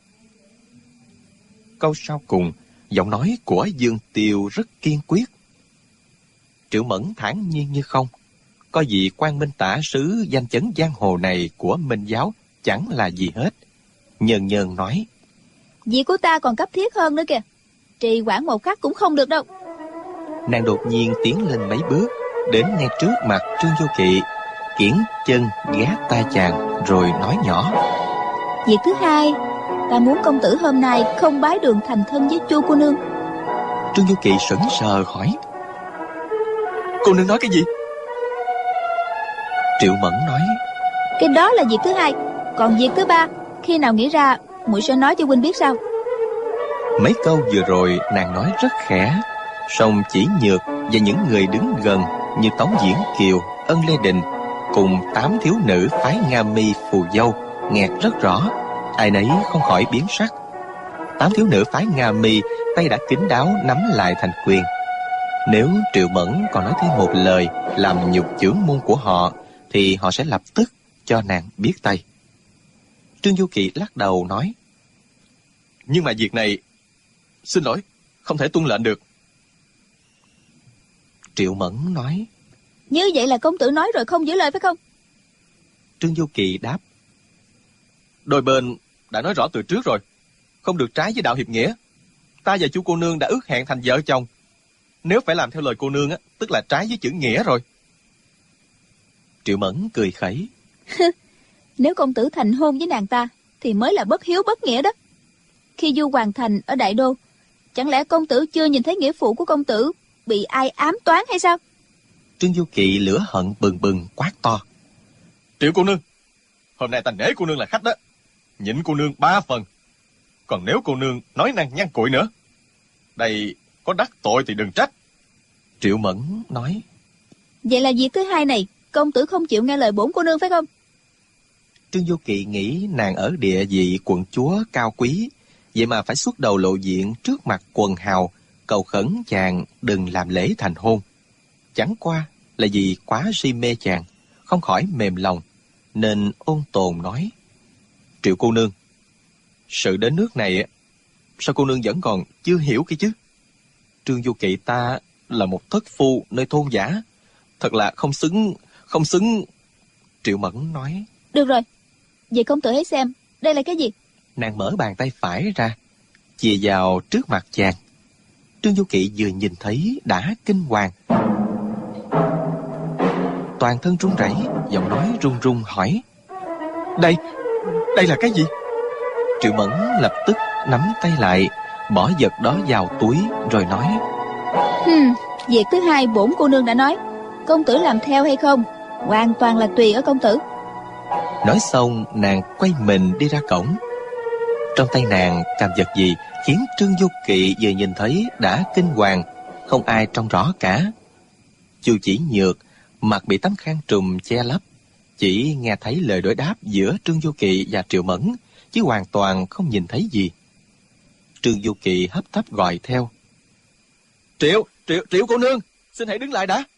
C: Câu sau cùng, giọng nói của Dương Tiêu rất kiên quyết. Triệu Mẫn thản nhiên như không. Có gì Quang Minh tả sứ danh chấn giang hồ này của Minh giáo chẳng là gì hết. Nhơn nhơn nói:
D: Việc của ta còn cấp thiết hơn nữa kìa. Trì hoãn một khắc cũng không được đâu.
C: Nàng đột nhiên tiến lên mấy bước, đến ngay trước mặt Trương Vô Kỵ, kiễng chân gác tai chàng rồi nói nhỏ:
D: Việc thứ hai, ta muốn công tử hôm nay không bái đường thành thân với Chu cô nương.
C: Trương Vô Kỵ sững sờ hỏi: Cô nương nói cái gì? Triệu Mẫn nói:
D: Cái đó là việc thứ hai. Còn việc thứ ba, khi nào nghĩ ra muội sẽ nói cho huynh biết sao.
C: Mấy câu vừa rồi nàng nói rất khẽ, song chỉ Nhược và những người đứng gần như Tống Diễn Kiều, Ân Lê Đình cùng 8 thiếu nữ phái Nga Mi Phù Dâu nghe rất rõ, ai nấy không khỏi biến sắc. 8 thiếu nữ phái Nga Mi tay đã kín đáo nắm lại thành quyền. Nếu Triệu Mẫn còn nói thêm một lời làm nhục chưởng môn của họ, thì họ sẽ lập tức cho nàng biết tay. Trương Du Kỵ lắc đầu nói:
B: Nhưng mà việc này, xin lỗi, không thể tuân lệnh được.
C: Triệu Mẫn nói:
D: Như vậy là công tử nói rồi không giữ lời phải không?
C: Trương Du Kỵ đáp:
B: Đôi bên đã nói rõ từ trước rồi, không được trái với đạo hiệp nghĩa. Ta và Chu cô nương đã ước hẹn thành vợ chồng. Nếu phải làm theo lời cô nương á, tức là trái với chữ nghĩa rồi.
C: Triệu Mẫn cười khẩy:
D: Nếu công tử thành hôn với nàng ta thì mới là bất hiếu bất nghĩa đó. Khi Du Hoàng Thành ở Đại Đô, chẳng lẽ công tử chưa nhìn thấy nghĩa phụ của công tử bị ai ám toán hay sao?
C: Trương Du Kỵ lửa hận bừng bừng quát to:
B: Triệu cô nương, hôm nay ta nể cô nương là khách đó, nhịn cô nương 3 phần. Còn nếu cô nương nói năng nhăn cuội nữa, đây có đắc tội thì đừng trách.
C: Triệu Mẫn nói:
D: Vậy là việc thứ hai này, công tử không chịu nghe lời bổn cô nương phải không?
C: Trương Du Kỵ nghĩ nàng ở địa vị quận chúa cao quý, vậy mà phải xuất đầu lộ diện trước mặt quần hào, cầu khẩn chàng đừng làm lễ thành hôn. Chẳng qua là vì quá si mê chàng, không khỏi mềm lòng, nên ôn tồn nói: Triệu cô nương, sự đến nước này, sao cô nương vẫn còn chưa hiểu kia chứ? Trương Du Kỵ ta là một thất phu nơi thôn giả, thật là không xứng. Triệu Mẫn nói:
D: Được rồi, vậy công tử hãy xem, đây là cái gì?
C: Nàng mở bàn tay phải ra, chìa vào trước mặt chàng. Trương Du Kỵ vừa nhìn thấy đã kinh hoàng, toàn thân run rẩy, giọng nói run run hỏi: Đây là cái gì? Triệu Mẫn lập tức nắm tay lại, bỏ vật đó vào túi rồi nói:
D: Việc thứ hai bổn cô nương đã nói, công tử làm theo hay không hoàn toàn là tùy ở công tử.
C: Nói xong nàng quay mình đi ra cổng. Trong tay nàng cầm vật gì khiến Trương Du Kỵ vừa nhìn thấy đã kinh hoàng, không ai trông rõ cả. Chu Chỉ Nhược mặt bị tấm khăn trùm che lấp, chỉ nghe thấy lời đối đáp giữa Trương Du Kỵ và Triệu Mẫn, chứ hoàn toàn không nhìn thấy gì. Trương Du Kỵ hấp tấp gọi theo:
B: Triệu cô nương, xin hãy đứng lại đã.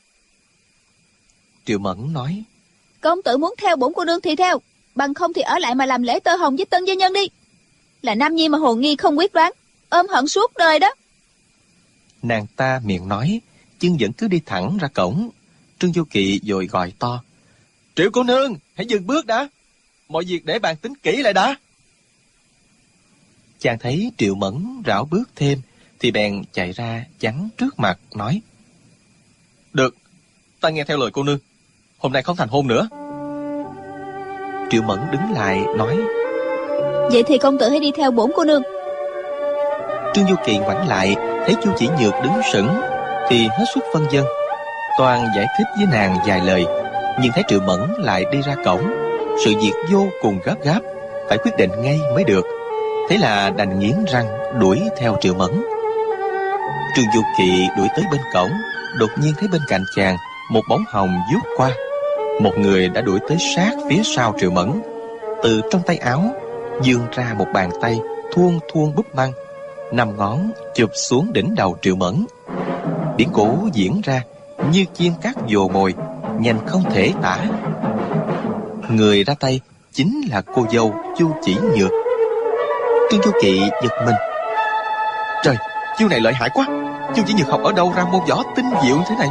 C: Triệu Mẫn nói:
D: Công tử muốn theo bổn cô nương thì theo, bằng không thì ở lại mà làm lễ tơ hồng với tân gia nhân đi. Là nam nhi mà hồ nghi không quyết đoán, ôm hận suốt đời đó.
C: Nàng ta miệng nói, chân vẫn cứ đi thẳng ra cổng. Trương Du Kỵ vội gọi to:
B: Triệu cô nương, hãy dừng bước đã. Mọi việc để bàn tính kỹ lại đã.
C: Chàng thấy Triệu Mẫn rảo bước thêm, thì bèn chạy ra chắn trước mặt nói:
B: Được, ta nghe theo lời cô nương, hôm nay không thành hôn nữa.
C: Triệu Mẫn đứng lại nói:
D: Vậy thì công tử hãy đi theo bổn cô nương.
C: Trương Du Kỵ ngoảnh lại thấy Chu Chỉ Nhược đứng sững, thì hết sức phân vân, toàn giải thích với nàng vài lời, nhưng thấy Triệu Mẫn lại đi ra cổng, sự việc vô cùng gấp gáp, phải quyết định ngay mới được. Thế là đành nghiến răng đuổi theo Triệu Mẫn. Trương Du Kỵ đuổi tới bên cổng, đột nhiên thấy bên cạnh chàng một bóng hồng vút qua. Một người đã đuổi tới sát phía sau Triệu Mẫn, từ trong tay áo vươn ra một bàn tay thuôn thuôn búp măng, 5 ngón chụp xuống đỉnh đầu Triệu Mẫn. Biến cố diễn ra như chiên cắt vồ mồi, nhanh không thể tả. Người ra tay chính là cô dâu Chu Chỉ Nhược. Trương Du Kỵ giật mình. Trời, chiêu này lợi hại quá. Chu Chỉ Nhược học ở đâu ra môn võ tinh diệu như thế này?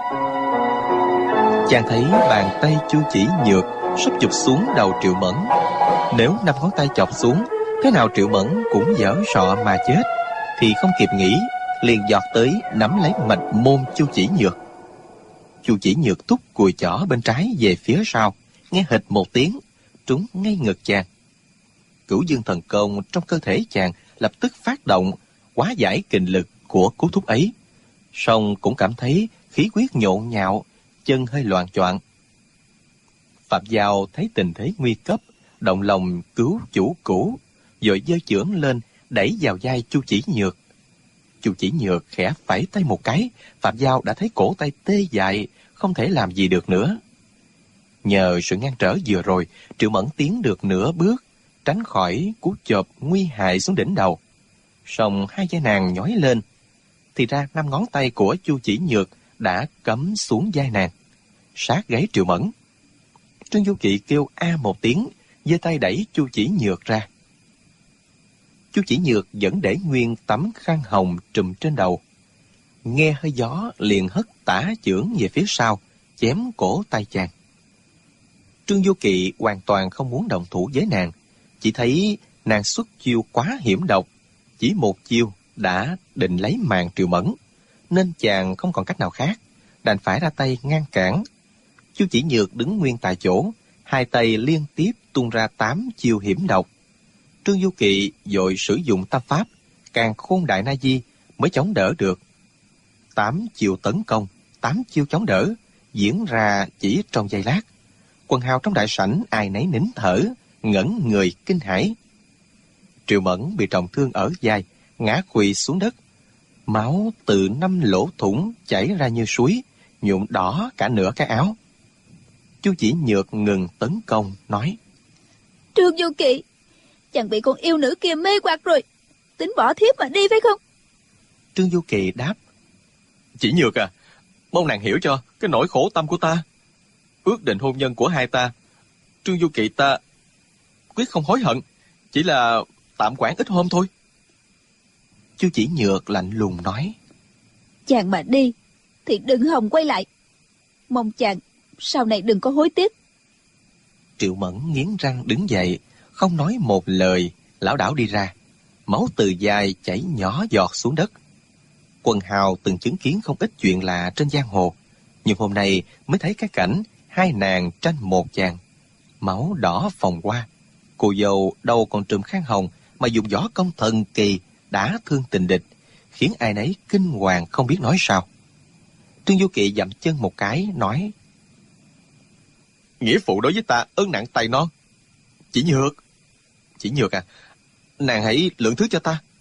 C: Chàng thấy bàn tay Chu Chỉ Nhược sắp chụp xuống đầu Triệu Mẫn. Nếu 5 ngón tay chọc xuống, thế nào Triệu Mẫn cũng dở sọ mà chết, thì không kịp nghĩ, liền giọt tới nắm lấy mạch môn Chu Chỉ Nhược. Chu Chỉ Nhược thúc cùi chỏ bên trái về phía sau, nghe hịch một tiếng, trúng ngay ngực chàng. Cửu dương thần công trong cơ thể chàng lập tức phát động, hóa giải kình lực của cú thúc ấy. Song cũng cảm thấy khí huyết nhộn nhạo, chân hơi loạng choạng. Phạm Giao thấy tình thế nguy cấp, động lòng cứu chủ cũ, vội giơ chưởng lên đẩy vào vai Chu Chỉ Nhược. Chu Chỉ Nhược khẽ phẩy tay một cái, Phạm Giao đã thấy cổ tay tê dại, không thể làm gì được nữa. Nhờ sự ngăn trở vừa rồi, Triệu Mẫn tiến được nửa bước, tránh khỏi cú chộp nguy hại xuống đỉnh đầu. Song hai vai nàng nhói lên, thì ra 5 ngón tay của Chu Chỉ Nhược đã cắm xuống vai nàng, sát gáy Triệu Mẫn. Trương Du Kỵ kêu a một tiếng, giơ tay đẩy Chu Chỉ Nhược ra. Chu Chỉ Nhược vẫn để nguyên tấm khăn hồng trùm trên đầu. Nghe hơi gió liền hất tả chưởng về phía sau, chém cổ tay chàng. Trương Du Kỵ hoàn toàn không muốn động thủ với nàng, chỉ thấy nàng xuất chiêu quá hiểm độc, chỉ một chiêu đã định lấy mạng Triệu Mẫn, nên chàng không còn cách nào khác, đành phải ra tay ngăn cản. Chu Chỉ Nhược đứng nguyên tại chỗ, hai tay liên tiếp tung ra 8 chiêu hiểm độc. Trương Du Kỵ vội sử dụng tâm pháp Càn Khôn Đại Na Di mới chống đỡ được. 8 chiêu tấn công, 8 chiêu chống đỡ diễn ra chỉ trong giây lát. Quần hào trong đại sảnh ai nấy nín thở, ngẩn người kinh hãi. Triệu Mẫn bị trọng thương ở vai, ngã quỵ xuống đất. Máu từ 5 lỗ thủng chảy ra như suối, nhuộm đỏ cả nửa cái áo. Chu Chỉ Nhược ngừng tấn công, nói:
D: Trương Du Kỵ, chàng bị con yêu nữ kia mê hoặc rồi, tính bỏ thiếp mà đi phải không?
C: Trương Du Kỵ đáp:
B: Chỉ Nhược à, mong nàng hiểu cho cái nỗi khổ tâm của ta. Ước định hôn nhân của hai ta, Trương Du Kỵ ta quyết không hối hận, chỉ là tạm quản ít hôm thôi.
C: Chu Chỉ Nhược lạnh lùng nói:
D: Chàng mà đi thì đừng hòng quay lại, mong chàng sau này đừng có hối tiếc.
C: Triệu Mẫn nghiến răng đứng dậy, không nói một lời, lảo đảo đi ra. Máu từ vai chảy nhỏ giọt xuống đất. Quần hào từng chứng kiến không ít chuyện lạ trên giang hồ, nhưng hôm nay mới thấy cái cảnh hai nàng tranh một chàng. Máu đỏ phồng qua, cô dâu đâu còn trùm khăn hồng mà dùng võ công thần kỳ đã thương tình địch, khiến ai nấy kinh hoàng không biết nói sao. Trương Du Kỵ dậm chân một cái, nói:
B: Nghĩa phụ đối với ta ơn nặng tài non. Chỉ Nhược à, nàng hãy lượng thứ cho ta.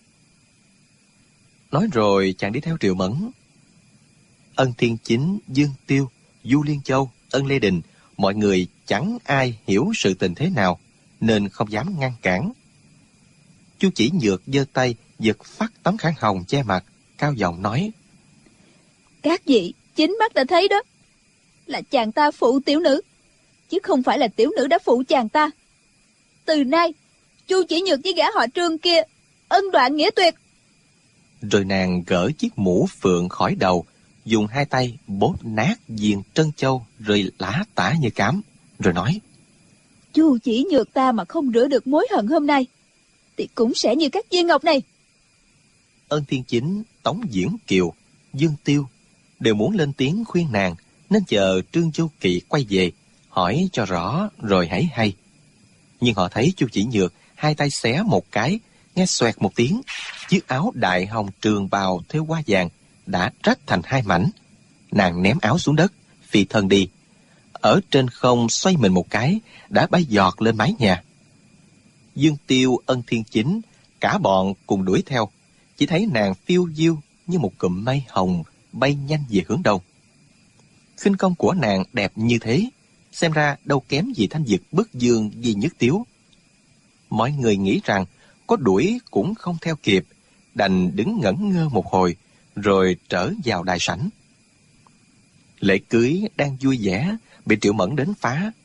C: Nói rồi chàng đi theo Triệu Mẫn. Ân Thiên Chính, Dương Tiêu, Du Liên Châu, Ân Lê Đình, mọi người chẳng ai hiểu sự tình thế nào, nên không dám ngăn cản. Chu Chỉ Nhược giơ tay giật phát tấm khăn hồng che mặt, cao giọng nói:
D: Các vị chính mắt đã thấy đó, là chàng ta phụ tiểu nữ, chứ không phải là tiểu nữ đã phụ chàng ta. Từ nay Chu Chỉ Nhược với gã họ Trương kia ân đoạn nghĩa tuyệt.
C: Rồi nàng gỡ chiếc mũ phượng khỏi đầu, dùng hai tay bóp nát viền trân châu rơi lả tả như cám, rồi nói:
D: Chu Chỉ Nhược ta mà không rửa được mối hận hôm nay, thì cũng sẽ như các viên ngọc này.
C: Ân Thiên Chính, Tống Diễn Kiều, Dương Tiêu đều muốn lên tiếng khuyên nàng, nên chờ Trương Du Kỵ quay về hỏi cho rõ rồi hãy hay. Nhưng họ thấy Chu Chỉ Nhược hai tay xé một cái, nghe xoẹt một tiếng, chiếc áo đại hồng trường bào thêu hoa vàng đã rách thành hai mảnh. Nàng ném áo xuống đất, phi thân đi. Ở trên không xoay mình một cái, đã bay giọt lên mái nhà. Dương Tiêu, Ân Thiên Chính, cả bọn cùng đuổi theo. Chỉ thấy nàng phiêu diêu như một cụm mây hồng bay nhanh về hướng đông. Khinh công của nàng đẹp như thế, xem ra đâu kém gì Thanh Dực Bức Dương Di Nhất Tiếu. Mọi người nghĩ rằng có đuổi cũng không theo kịp, đành đứng ngẩn ngơ một hồi, rồi trở vào đại sảnh. Lễ cưới đang vui vẻ, bị Triệu Mẫn đến phá.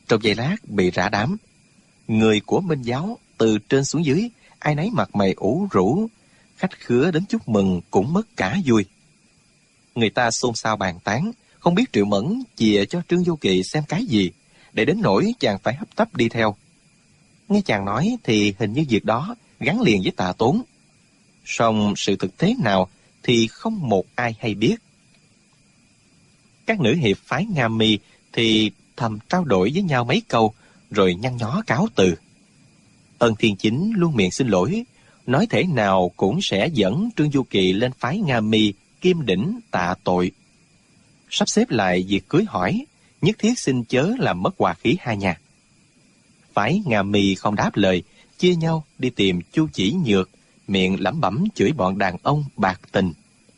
C: Trong giây lát bị rã đám. Người của Minh giáo từ trên xuống dưới, ai nấy mặt mày ủ rũ, khách khứa đến chúc mừng cũng mất cả vui. Người ta xôn xao bàn tán, không biết Triệu Mẫn chìa cho Trương Vô Kỵ xem cái gì, để đến nỗi chàng phải hấp tấp đi theo. Nghe chàng nói thì hình như việc đó gắn liền với Tạ Tốn. Song sự thực thế nào thì không một ai hay biết. Các nữ hiệp phái Nga Mi thì thầm trao đổi với nhau mấy câu, rồi nhăn nhó cáo từ. Ân Thiên Chính luôn miệng xin lỗi, nói thể nào cũng sẽ dẫn Trương Du Kỳ lên phái Nga Mi Kim Đỉnh tạ tội. Sắp xếp lại việc cưới hỏi, nhất thiết xin chớ làm mất hòa khí hai nhà. Phái Nga Mi không đáp lời, chia nhau đi tìm Chu Chỉ Nhược, miệng lẩm bẩm chửi bọn đàn ông bạc tình.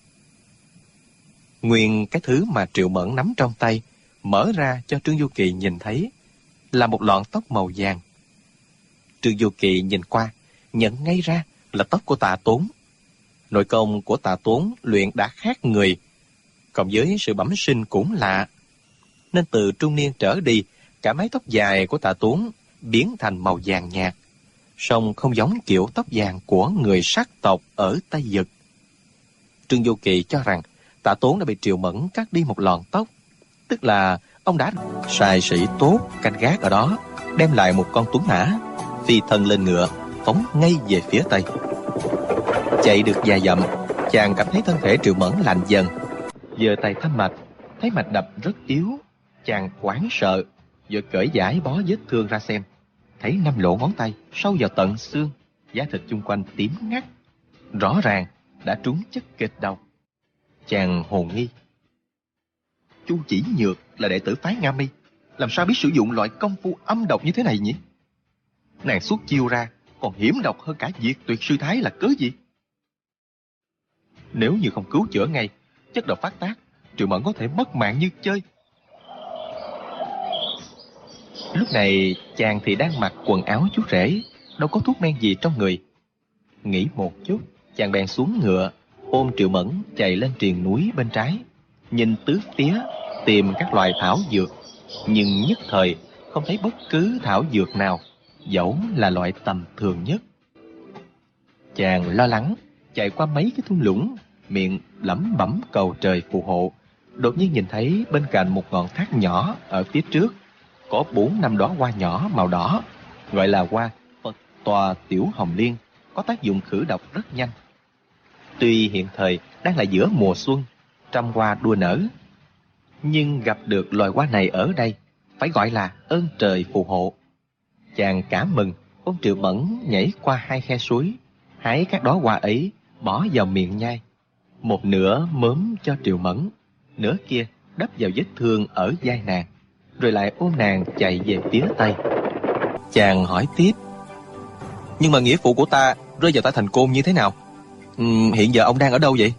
C: Nguyên cái thứ mà Triệu Mẫn nắm trong tay, mở ra cho Trương Du Kỳ nhìn thấy, là một lọn tóc màu vàng. Trương Du Kỳ nhìn qua, nhận ngay ra là tóc của Tạ Tốn. Nội công của Tạ Tốn luyện đã khác người, cộng với sự bẩm sinh cũng lạ, nên từ trung niên trở đi, cả mái tóc dài của Tạ Tốn biến thành màu vàng nhạt, song không giống kiểu tóc vàng của người sắc tộc ở Tây Vực. Trương Du Kỳ cho rằng Tạ Tốn đã bị Triệu Mẫn cắt đi một lọn tóc, tức là ông đã sai sĩ tốt canh gác ở đó, đem lại một con tuấn mã, phi thân lên ngựa, phóng ngay về phía Tây. Chạy được vài dặm, chàng cảm thấy thân thể Triệu Mẫn lạnh dần, giơ tay thăm mạch, thấy mạch đập rất yếu, chàng hoảng sợ, vội cởi vải bó vết thương ra xem, thấy 5 lỗ ngón tay sâu vào tận xương, da thịt chung quanh tím ngắt, rõ ràng đã trúng chất kịch độc. Chàng hồn nghi, Chu Chỉ Nhược là đệ tử phái Nga Mi, làm sao biết sử dụng loại công phu âm độc như thế này nhỉ? Nàng xuất chiêu ra còn hiểm độc hơn cả diệt tuyệt sư thái là cớ gì? Nếu như không cứu chữa ngay, chất độc phát tác, Triệu Mẫn có thể mất mạng như chơi. Lúc này chàng thì đang mặc quần áo chú rể, đâu có thuốc men gì trong người. Nghĩ một chút, chàng bèn xuống ngựa, ôm Triệu Mẫn chạy lên triền núi bên trái, nhìn tứ phía tìm các loại thảo dược, nhưng nhất thời không thấy bất cứ thảo dược nào, dẫu là loại tầm thường nhất. Chàng lo lắng chạy qua mấy cái thung lũng, miệng lẩm bẩm cầu trời phù hộ. Đột nhiên nhìn thấy bên cạnh một ngọn thác nhỏ ở phía trước có 4-5 đóa hoa nhỏ màu đỏ, gọi là hoa Phật Tòa Tiểu Hồng Liên, có tác dụng khử độc rất nhanh. Tuy hiện thời đang là giữa mùa xuân, trăm hoa đua nở, nhưng gặp được loài hoa này ở đây phải gọi là ơn trời phù hộ. Chàng cảm mừng, ôm Triệu Mẫn nhảy qua 2 khe suối, hái các đóa hoa ấy bỏ vào miệng nhai. Một nửa mớm cho Triệu Mẫn, nửa kia đắp vào vết thương ở vai nàng, rồi lại ôm nàng chạy về phía Tây. Chàng hỏi tiếp, nhưng mà nghĩa phụ của ta rơi vào tay Thành Côn như thế nào? Hiện giờ ông đang ở đâu vậy?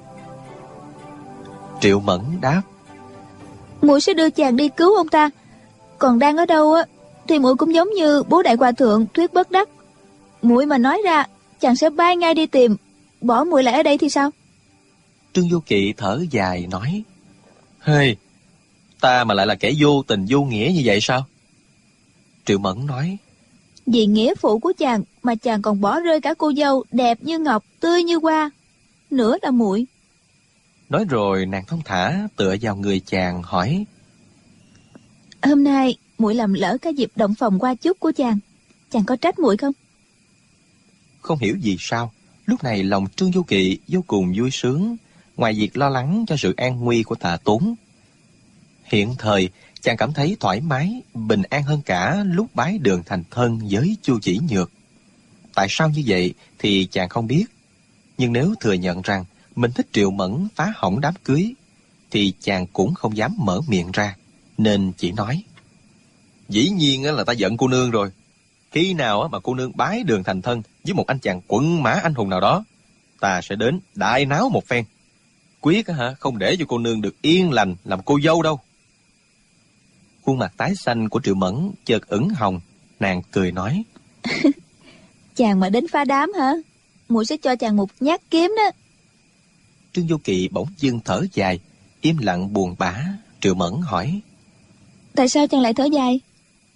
C: Triệu Mẫn đáp,
D: muội sẽ đưa chàng đi cứu ông ta. Còn đang ở đâu á thì muội cũng giống như bố đại hòa thượng Thuyết Bất Đắc. Muội mà nói ra, chàng sẽ bay ngay đi tìm. Bỏ muội lại ở đây thì sao?
C: Trương Du Kỵ thở dài nói, hey, ta mà lại là kẻ vô tình vô nghĩa như vậy sao? Triệu Mẫn nói,
D: vì nghĩa phụ của chàng mà chàng còn bỏ rơi cả cô dâu đẹp như ngọc, tươi như hoa. Nữa là muội.
C: Nói rồi nàng thong thả tựa vào người chàng hỏi,
D: hôm nay muội làm lỡ cái dịp động phòng qua chúc của chàng có trách muội không?
C: Không hiểu vì sao lúc này lòng Trương Du Kỵ vô cùng vui sướng, ngoài việc lo lắng cho sự an nguy của Tạ Tốn. Hiện thời chàng cảm thấy thoải mái, bình an hơn cả lúc bái đường thành thân với Chu Chỉ Nhược. Tại sao như vậy thì chàng không biết, nhưng nếu thừa nhận rằng mình thích Triệu Mẫn phá hỏng đám cưới, thì chàng cũng không dám mở miệng ra, nên chỉ nói, dĩ nhiên là ta giận cô nương rồi. Khi nào mà cô nương bái đường thành thân với một anh chàng quận mã anh hùng nào đó, ta sẽ đến đại náo một phen. Quyết không để cho cô nương được yên lành làm cô dâu đâu. Khuôn mặt tái xanh của Triệu Mẫn chợt ửng hồng, nàng cười nói,
D: chàng mà đến phá đám hả? Muội sẽ cho chàng một nhát kiếm đó.
C: Trương Du Kỵ bỗng dưng thở dài, im lặng buồn bã. Triệu Mẫn hỏi,
D: tại sao chàng lại thở dài?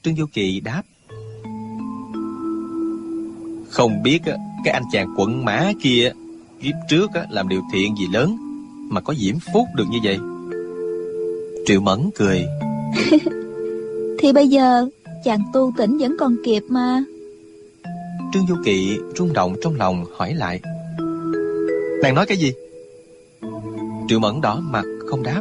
C: Trương Du Kỳ đáp: Không biết cái anh chàng quận mã kia kiếp trước làm điều thiện gì lớn mà có diễm phúc được như vậy. Triệu Mẫn cười:
D: Thì bây giờ chàng tu tỉnh vẫn còn kịp mà.
C: Trương Du Kỳ rung động trong lòng hỏi lại: Nàng nói cái gì? Triệu Mẫn đỏ mặt không đáp.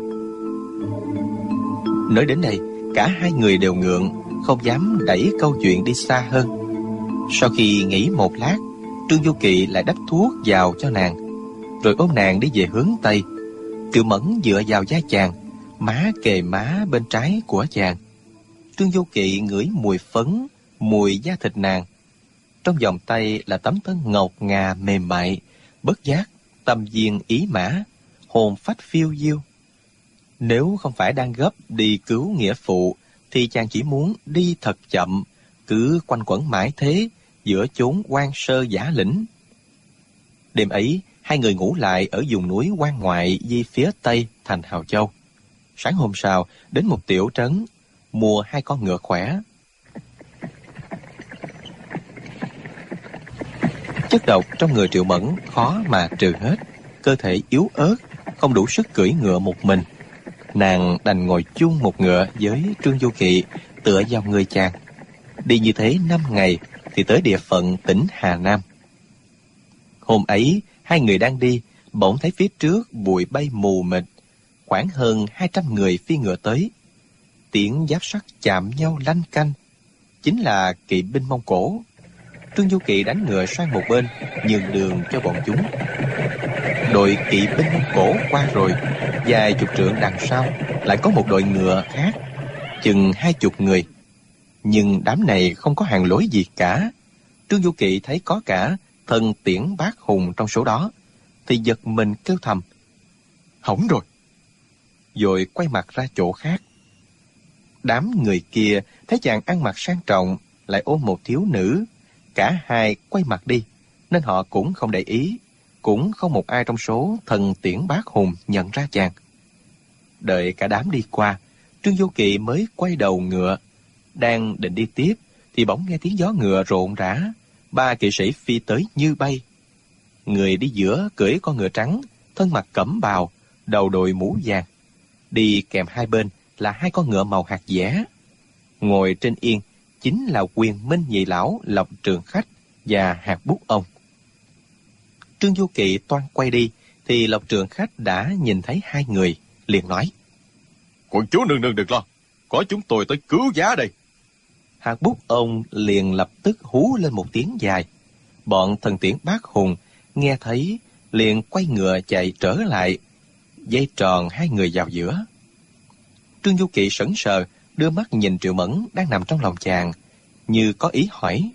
C: Nói đến đây, cả hai người đều ngượng, không dám đẩy câu chuyện đi xa hơn. Sau khi nghỉ một lát, Trương Du Kỳ lại đắp thuốc vào cho nàng, rồi ôm nàng đi về hướng Tây. Triệu Mẫn dựa vào vai chàng, má kề má bên trái của chàng. Trương Du Kỳ ngửi mùi phấn, mùi da thịt nàng. Trong vòng tay là tấm thân ngọc ngà mềm mại, bất giác tâm viên ý mã, hồn phách phiêu diêu. Nếu không phải đang gấp đi cứu nghĩa phụ, thì chàng chỉ muốn đi thật chậm, cứ quanh quẩn mãi thế giữa chốn hoang sơ dã lĩnh. Đêm ấy, hai người ngủ lại ở vùng núi quan ngoại di phía tây thành Hào Châu. Sáng hôm sau, đến một tiểu trấn, mua 2 con ngựa khỏe. Chất độc trong người Triệu Mẫn khó mà trừ hết, cơ thể yếu ớt, không đủ sức cưỡi ngựa một mình. Nàng đành ngồi chung một ngựa với Trương Du Kỳ, tựa vào người chàng. Đi như thế 5 ngày thì tới địa phận tỉnh Hà Nam. Hôm ấy, hai người đang đi, bỗng thấy phía trước bụi bay mù mịt, khoảng hơn 200 người phi ngựa tới. Tiếng giáp sắt chạm nhau lanh canh, chính là kỵ binh Mông Cổ. Trương Du Kỳ đánh ngựa sang một bên, nhường đường cho bọn chúng. Đội kỵ binh Mông Cổ qua rồi, vài chục trượng đằng sau lại có một đội ngựa khác, chừng 20 người. Nhưng đám này không có hàng lối gì cả. Trương Du Kỳ thấy có cả Thần Tiễn Bác Hùng trong số đó, thì giật mình kêu thầm: Hỏng rồi! Rồi quay mặt ra chỗ khác. Đám người kia thấy chàng ăn mặc sang trọng, lại ôm một thiếu nữ. Cả hai quay mặt đi, nên họ cũng không để ý, cũng không một ai trong số Thần Tiễn Bác Hùng nhận ra chàng. Đợi cả đám đi qua, Trương Du Kỳ mới quay đầu ngựa. Đang định đi tiếp, thì bỗng nghe tiếng gió ngựa rộn rã. 3 kỵ sĩ phi tới như bay. Người đi giữa cưỡi con ngựa trắng, thân mặc cẩm bào, đầu đội mũ vàng. Đi kèm hai bên là 2 con ngựa màu hạt dẻ. Ngồi trên yên chính là Quyền Minh Nhị Lão, Lộc Trường Khách và Hạt Bút Ông. Trương Du Kỳ toan quay đi, thì Lộc Trường Khách đã nhìn thấy hai người, liền nói:
B: Quận chúa nương nương đừng lo, có chúng tôi tới cứu giá đây.
C: Hạt Bút Ông liền lập tức hú lên một tiếng dài. Bọn Thần Tiễn Bác Hùng nghe thấy liền quay ngựa chạy trở lại, dây tròn hai người vào giữa. Trương Du Kỳ sững sờ, đưa mắt nhìn Triệu Mẫn đang nằm trong lòng chàng, như có ý hỏi: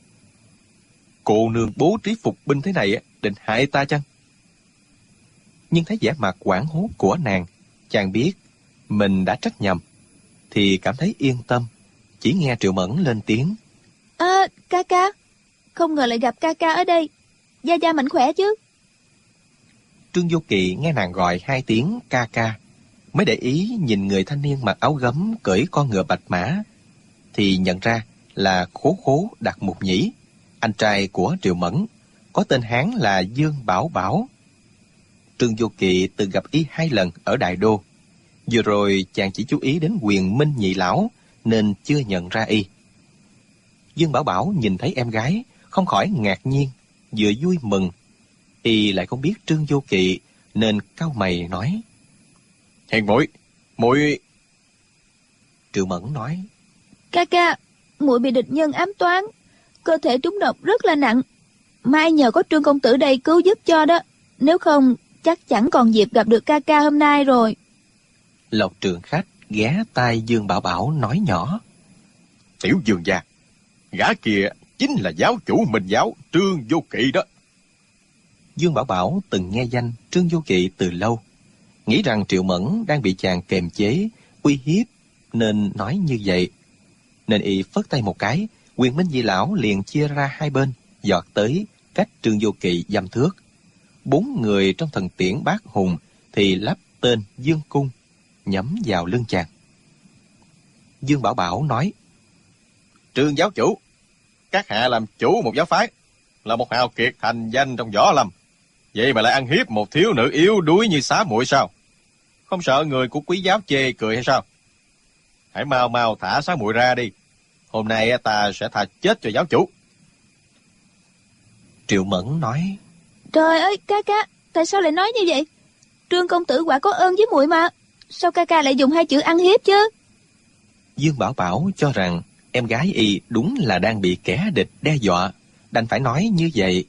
C: Cô nương bố trí phục binh thế này định hại ta chăng? Nhưng thấy vẻ mặt hoảng hốt của nàng, chàng biết mình đã trách nhầm, thì cảm thấy yên tâm. Chỉ nghe Triệu Mẫn lên tiếng:
D: Ca ca, không ngờ lại gặp ca ca ở đây. Gia Gia mạnh khỏe chứ?
C: Trương Du Kỳ nghe nàng gọi 2 tiếng ca ca, mới để ý nhìn người thanh niên mặc áo gấm cưỡi con ngựa bạch mã, thì nhận ra là Khố Khố Đạt Mục Nhĩ, anh trai của Triệu Mẫn, có tên Hán là Dương Bảo Bảo. Trương Du Kỳ từng gặp y 2 lần ở Đại Đô. Vừa rồi chàng chỉ chú ý đến Quyền Minh Nhị Lão, nên chưa nhận ra y. Dương Bảo Bảo nhìn thấy em gái, không khỏi ngạc nhiên, vừa vui mừng. Y lại không biết Trương Du Kỳ, nên cau mày nói:
B: Hèn muội.
C: Triệu Mẫn nói:
D: Ca ca, muội bị địch nhân ám toán, cơ thể trúng độc rất là nặng. Mai nhờ có Trương công tử đây cứu giúp cho đó, nếu không chắc chẳng còn dịp gặp được ca ca hôm nay rồi.
C: Lộc Trường Khách ghé tai Dương Bảo Bảo nói nhỏ:
B: Tiểu Dương gia, gã kia chính là giáo chủ Minh giáo Trương Du Kỳ đó.
C: Dương Bảo Bảo từng nghe danh Trương Du Kỳ từ lâu, nghĩ rằng Triệu Mẫn đang bị chàng kềm chế, uy hiếp, nên nói như vậy. Nên y phất tay một cái, Quyền Minh Nhị Lão liền chia ra 2 bên, giọt tới cách Trương Du Kỳ dăm thước. 4 người trong Thần Tiễn Bác Hùng thì lắp tên Dương Cung, nhắm vào lưng chàng. Dương Bảo Bảo nói:
B: Trương giáo chủ, các hạ làm chủ một giáo phái, là một hào kiệt thành danh trong võ lâm, vậy mà lại ăn hiếp một thiếu nữ yếu đuối như Xá muội sao? Không sợ người của quý giáo chê cười hay sao? Hãy mau mau thả Xá muội ra đi. Hôm nay ta sẽ thà chết cho giáo chủ.
C: Triệu Mẫn nói:
D: Trời ơi, ca ca, tại sao lại nói như vậy? Trương công tử quả có ơn với muội mà. Sao ca ca lại dùng hai chữ ăn hiếp chứ?
C: Dương Bảo Bảo cho rằng em gái y đúng là đang bị kẻ địch đe dọa, đành phải nói như vậy.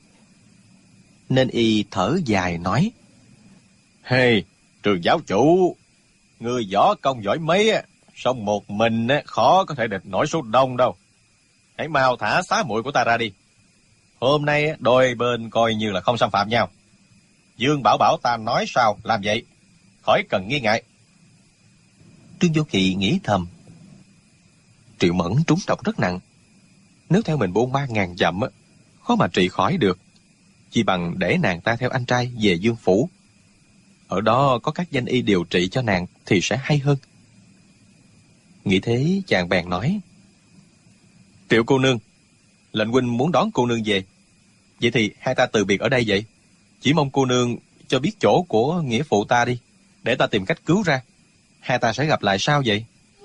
C: Nên y thở dài nói:
B: Hey, Trương giáo chủ, người võ công giỏi mấy, song một mình khó có thể địch nổi số đông đâu. Hãy mau thả Xá muội của ta ra đi. Hôm nay đôi bên coi như là không xâm phạm nhau. Dương Bảo Bảo ta nói sao làm vậy, khỏi cần nghi ngại.
C: Trương Vô Kỵ nghĩ thầm: Triệu Mẫn trúng độc rất nặng, nếu theo mình bôn 3.000 dặm khó mà trị khỏi được. Chỉ bằng để nàng ta theo anh trai về Dương phủ, ở đó có các danh y điều trị cho nàng thì sẽ hay hơn. Nghĩ thế, chàng bèn nói: Triệu cô nương, lệnh huynh muốn đón cô nương về. Vậy thì hai ta từ biệt ở đây vậy. Chỉ mong cô nương cho biết chỗ của nghĩa phụ ta đi, để ta tìm cách cứu ra. Hai ta sẽ gặp lại sau vậy.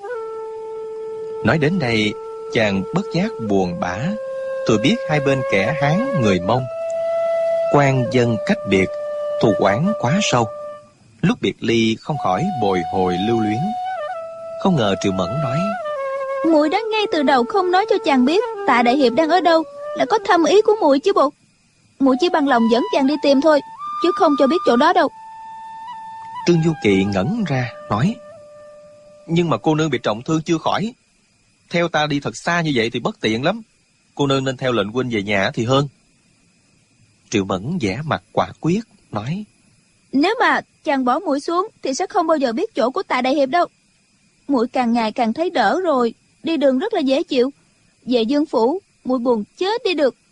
C: Nói đến đây, chàng bất giác buồn bã. Tôi biết hai bên kẻ Hán người Mông, quan dân cách biệt, thù oán quá sâu. Lúc biệt ly không khỏi bồi hồi lưu luyến. Không ngờ Triệu Mẫn nói:
D: Muội đã ngay từ đầu không nói cho chàng biết Tạ đại hiệp đang ở đâu, là có thâm ý của muội chứ bộ. Muội chỉ bằng lòng dẫn chàng đi tìm thôi, chứ không cho biết chỗ đó đâu.
C: Trương Du Kỵ ngẩn ra nói: Nhưng mà cô nương bị trọng thương chưa khỏi, theo ta đi thật xa như vậy thì bất tiện lắm. Cô nương nên theo lệnh huynh về nhà thì hơn. Triệu Mẫn vẻ mặt quả quyết nói:
D: Nếu mà chàng bỏ muội xuống thì sẽ không bao giờ biết chỗ của Tạ đại hiệp đâu. Muội càng ngày càng thấy đỡ rồi, đi đường rất là dễ chịu. Về Dương phủ, muội buồn chết đi được.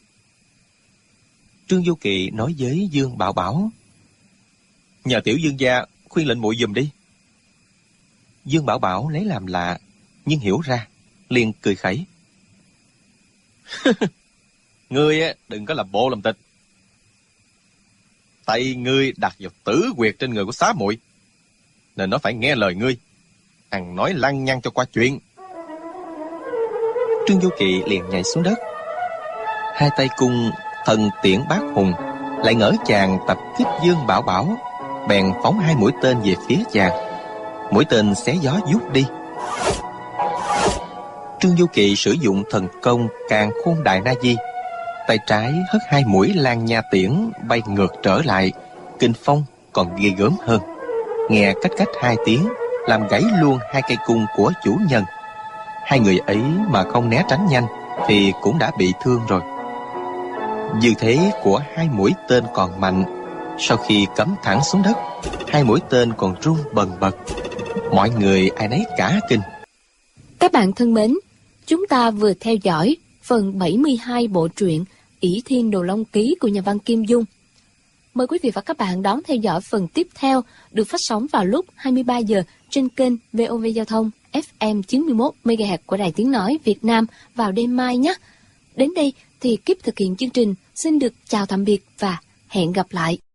C: Trương Du Kỵ nói với Dương Bảo Bảo: Nhờ tiểu dương gia khuyên lệnh muội giùm đi. Dương Bảo Bảo lấy làm lạ, nhưng hiểu ra, liền cười khẩy:
B: Ngươi đừng có làm bộ làm tịch. Tay ngươi đặt vào tử huyệt trên người của Xá muội, nên nó phải nghe lời ngươi, ăn nói lăng nhăng cho qua chuyện.
C: Trương Du Kỵ liền nhảy xuống đất, hai tay cung thần tiễn bát hùng, lại ngỡ chàng tập kích Dương Bảo Bảo, bèn phóng hai mũi tên về phía chàng. Mũi tên xé gió vút đi. Trương Du Kỵ sử dụng thần công Càn Khôn Đại Na Di, tay trái hất hai mũi Lan Nha tiễn bay ngược trở lại, kinh phong còn ghê gớm hơn. Nghe cách cách hai tiếng, làm gãy luôn hai cây cung của chủ nhân. Hai người ấy mà không né tránh nhanh thì cũng đã bị thương rồi. Dư thế của hai mũi tên còn mạnh. Sau khi cắm thẳng xuống đất, hai mũi tên còn rung bần bật. Mọi người ai nấy cả kinh.
A: Các bạn thân mến, chúng ta vừa theo dõi phần 72 bộ truyện Ỷ Thiên Đồ Long Ký của nhà văn Kim Dung. Mời quý vị và các bạn đón theo dõi phần tiếp theo, được phát sóng vào lúc 23 giờ trên kênh VOV Giao thông FM 91 MHz của Đài Tiếng nói Việt Nam vào đêm mai nhé. Đến đây thì kíp thực hiện chương trình xin được chào tạm biệt và hẹn gặp lại.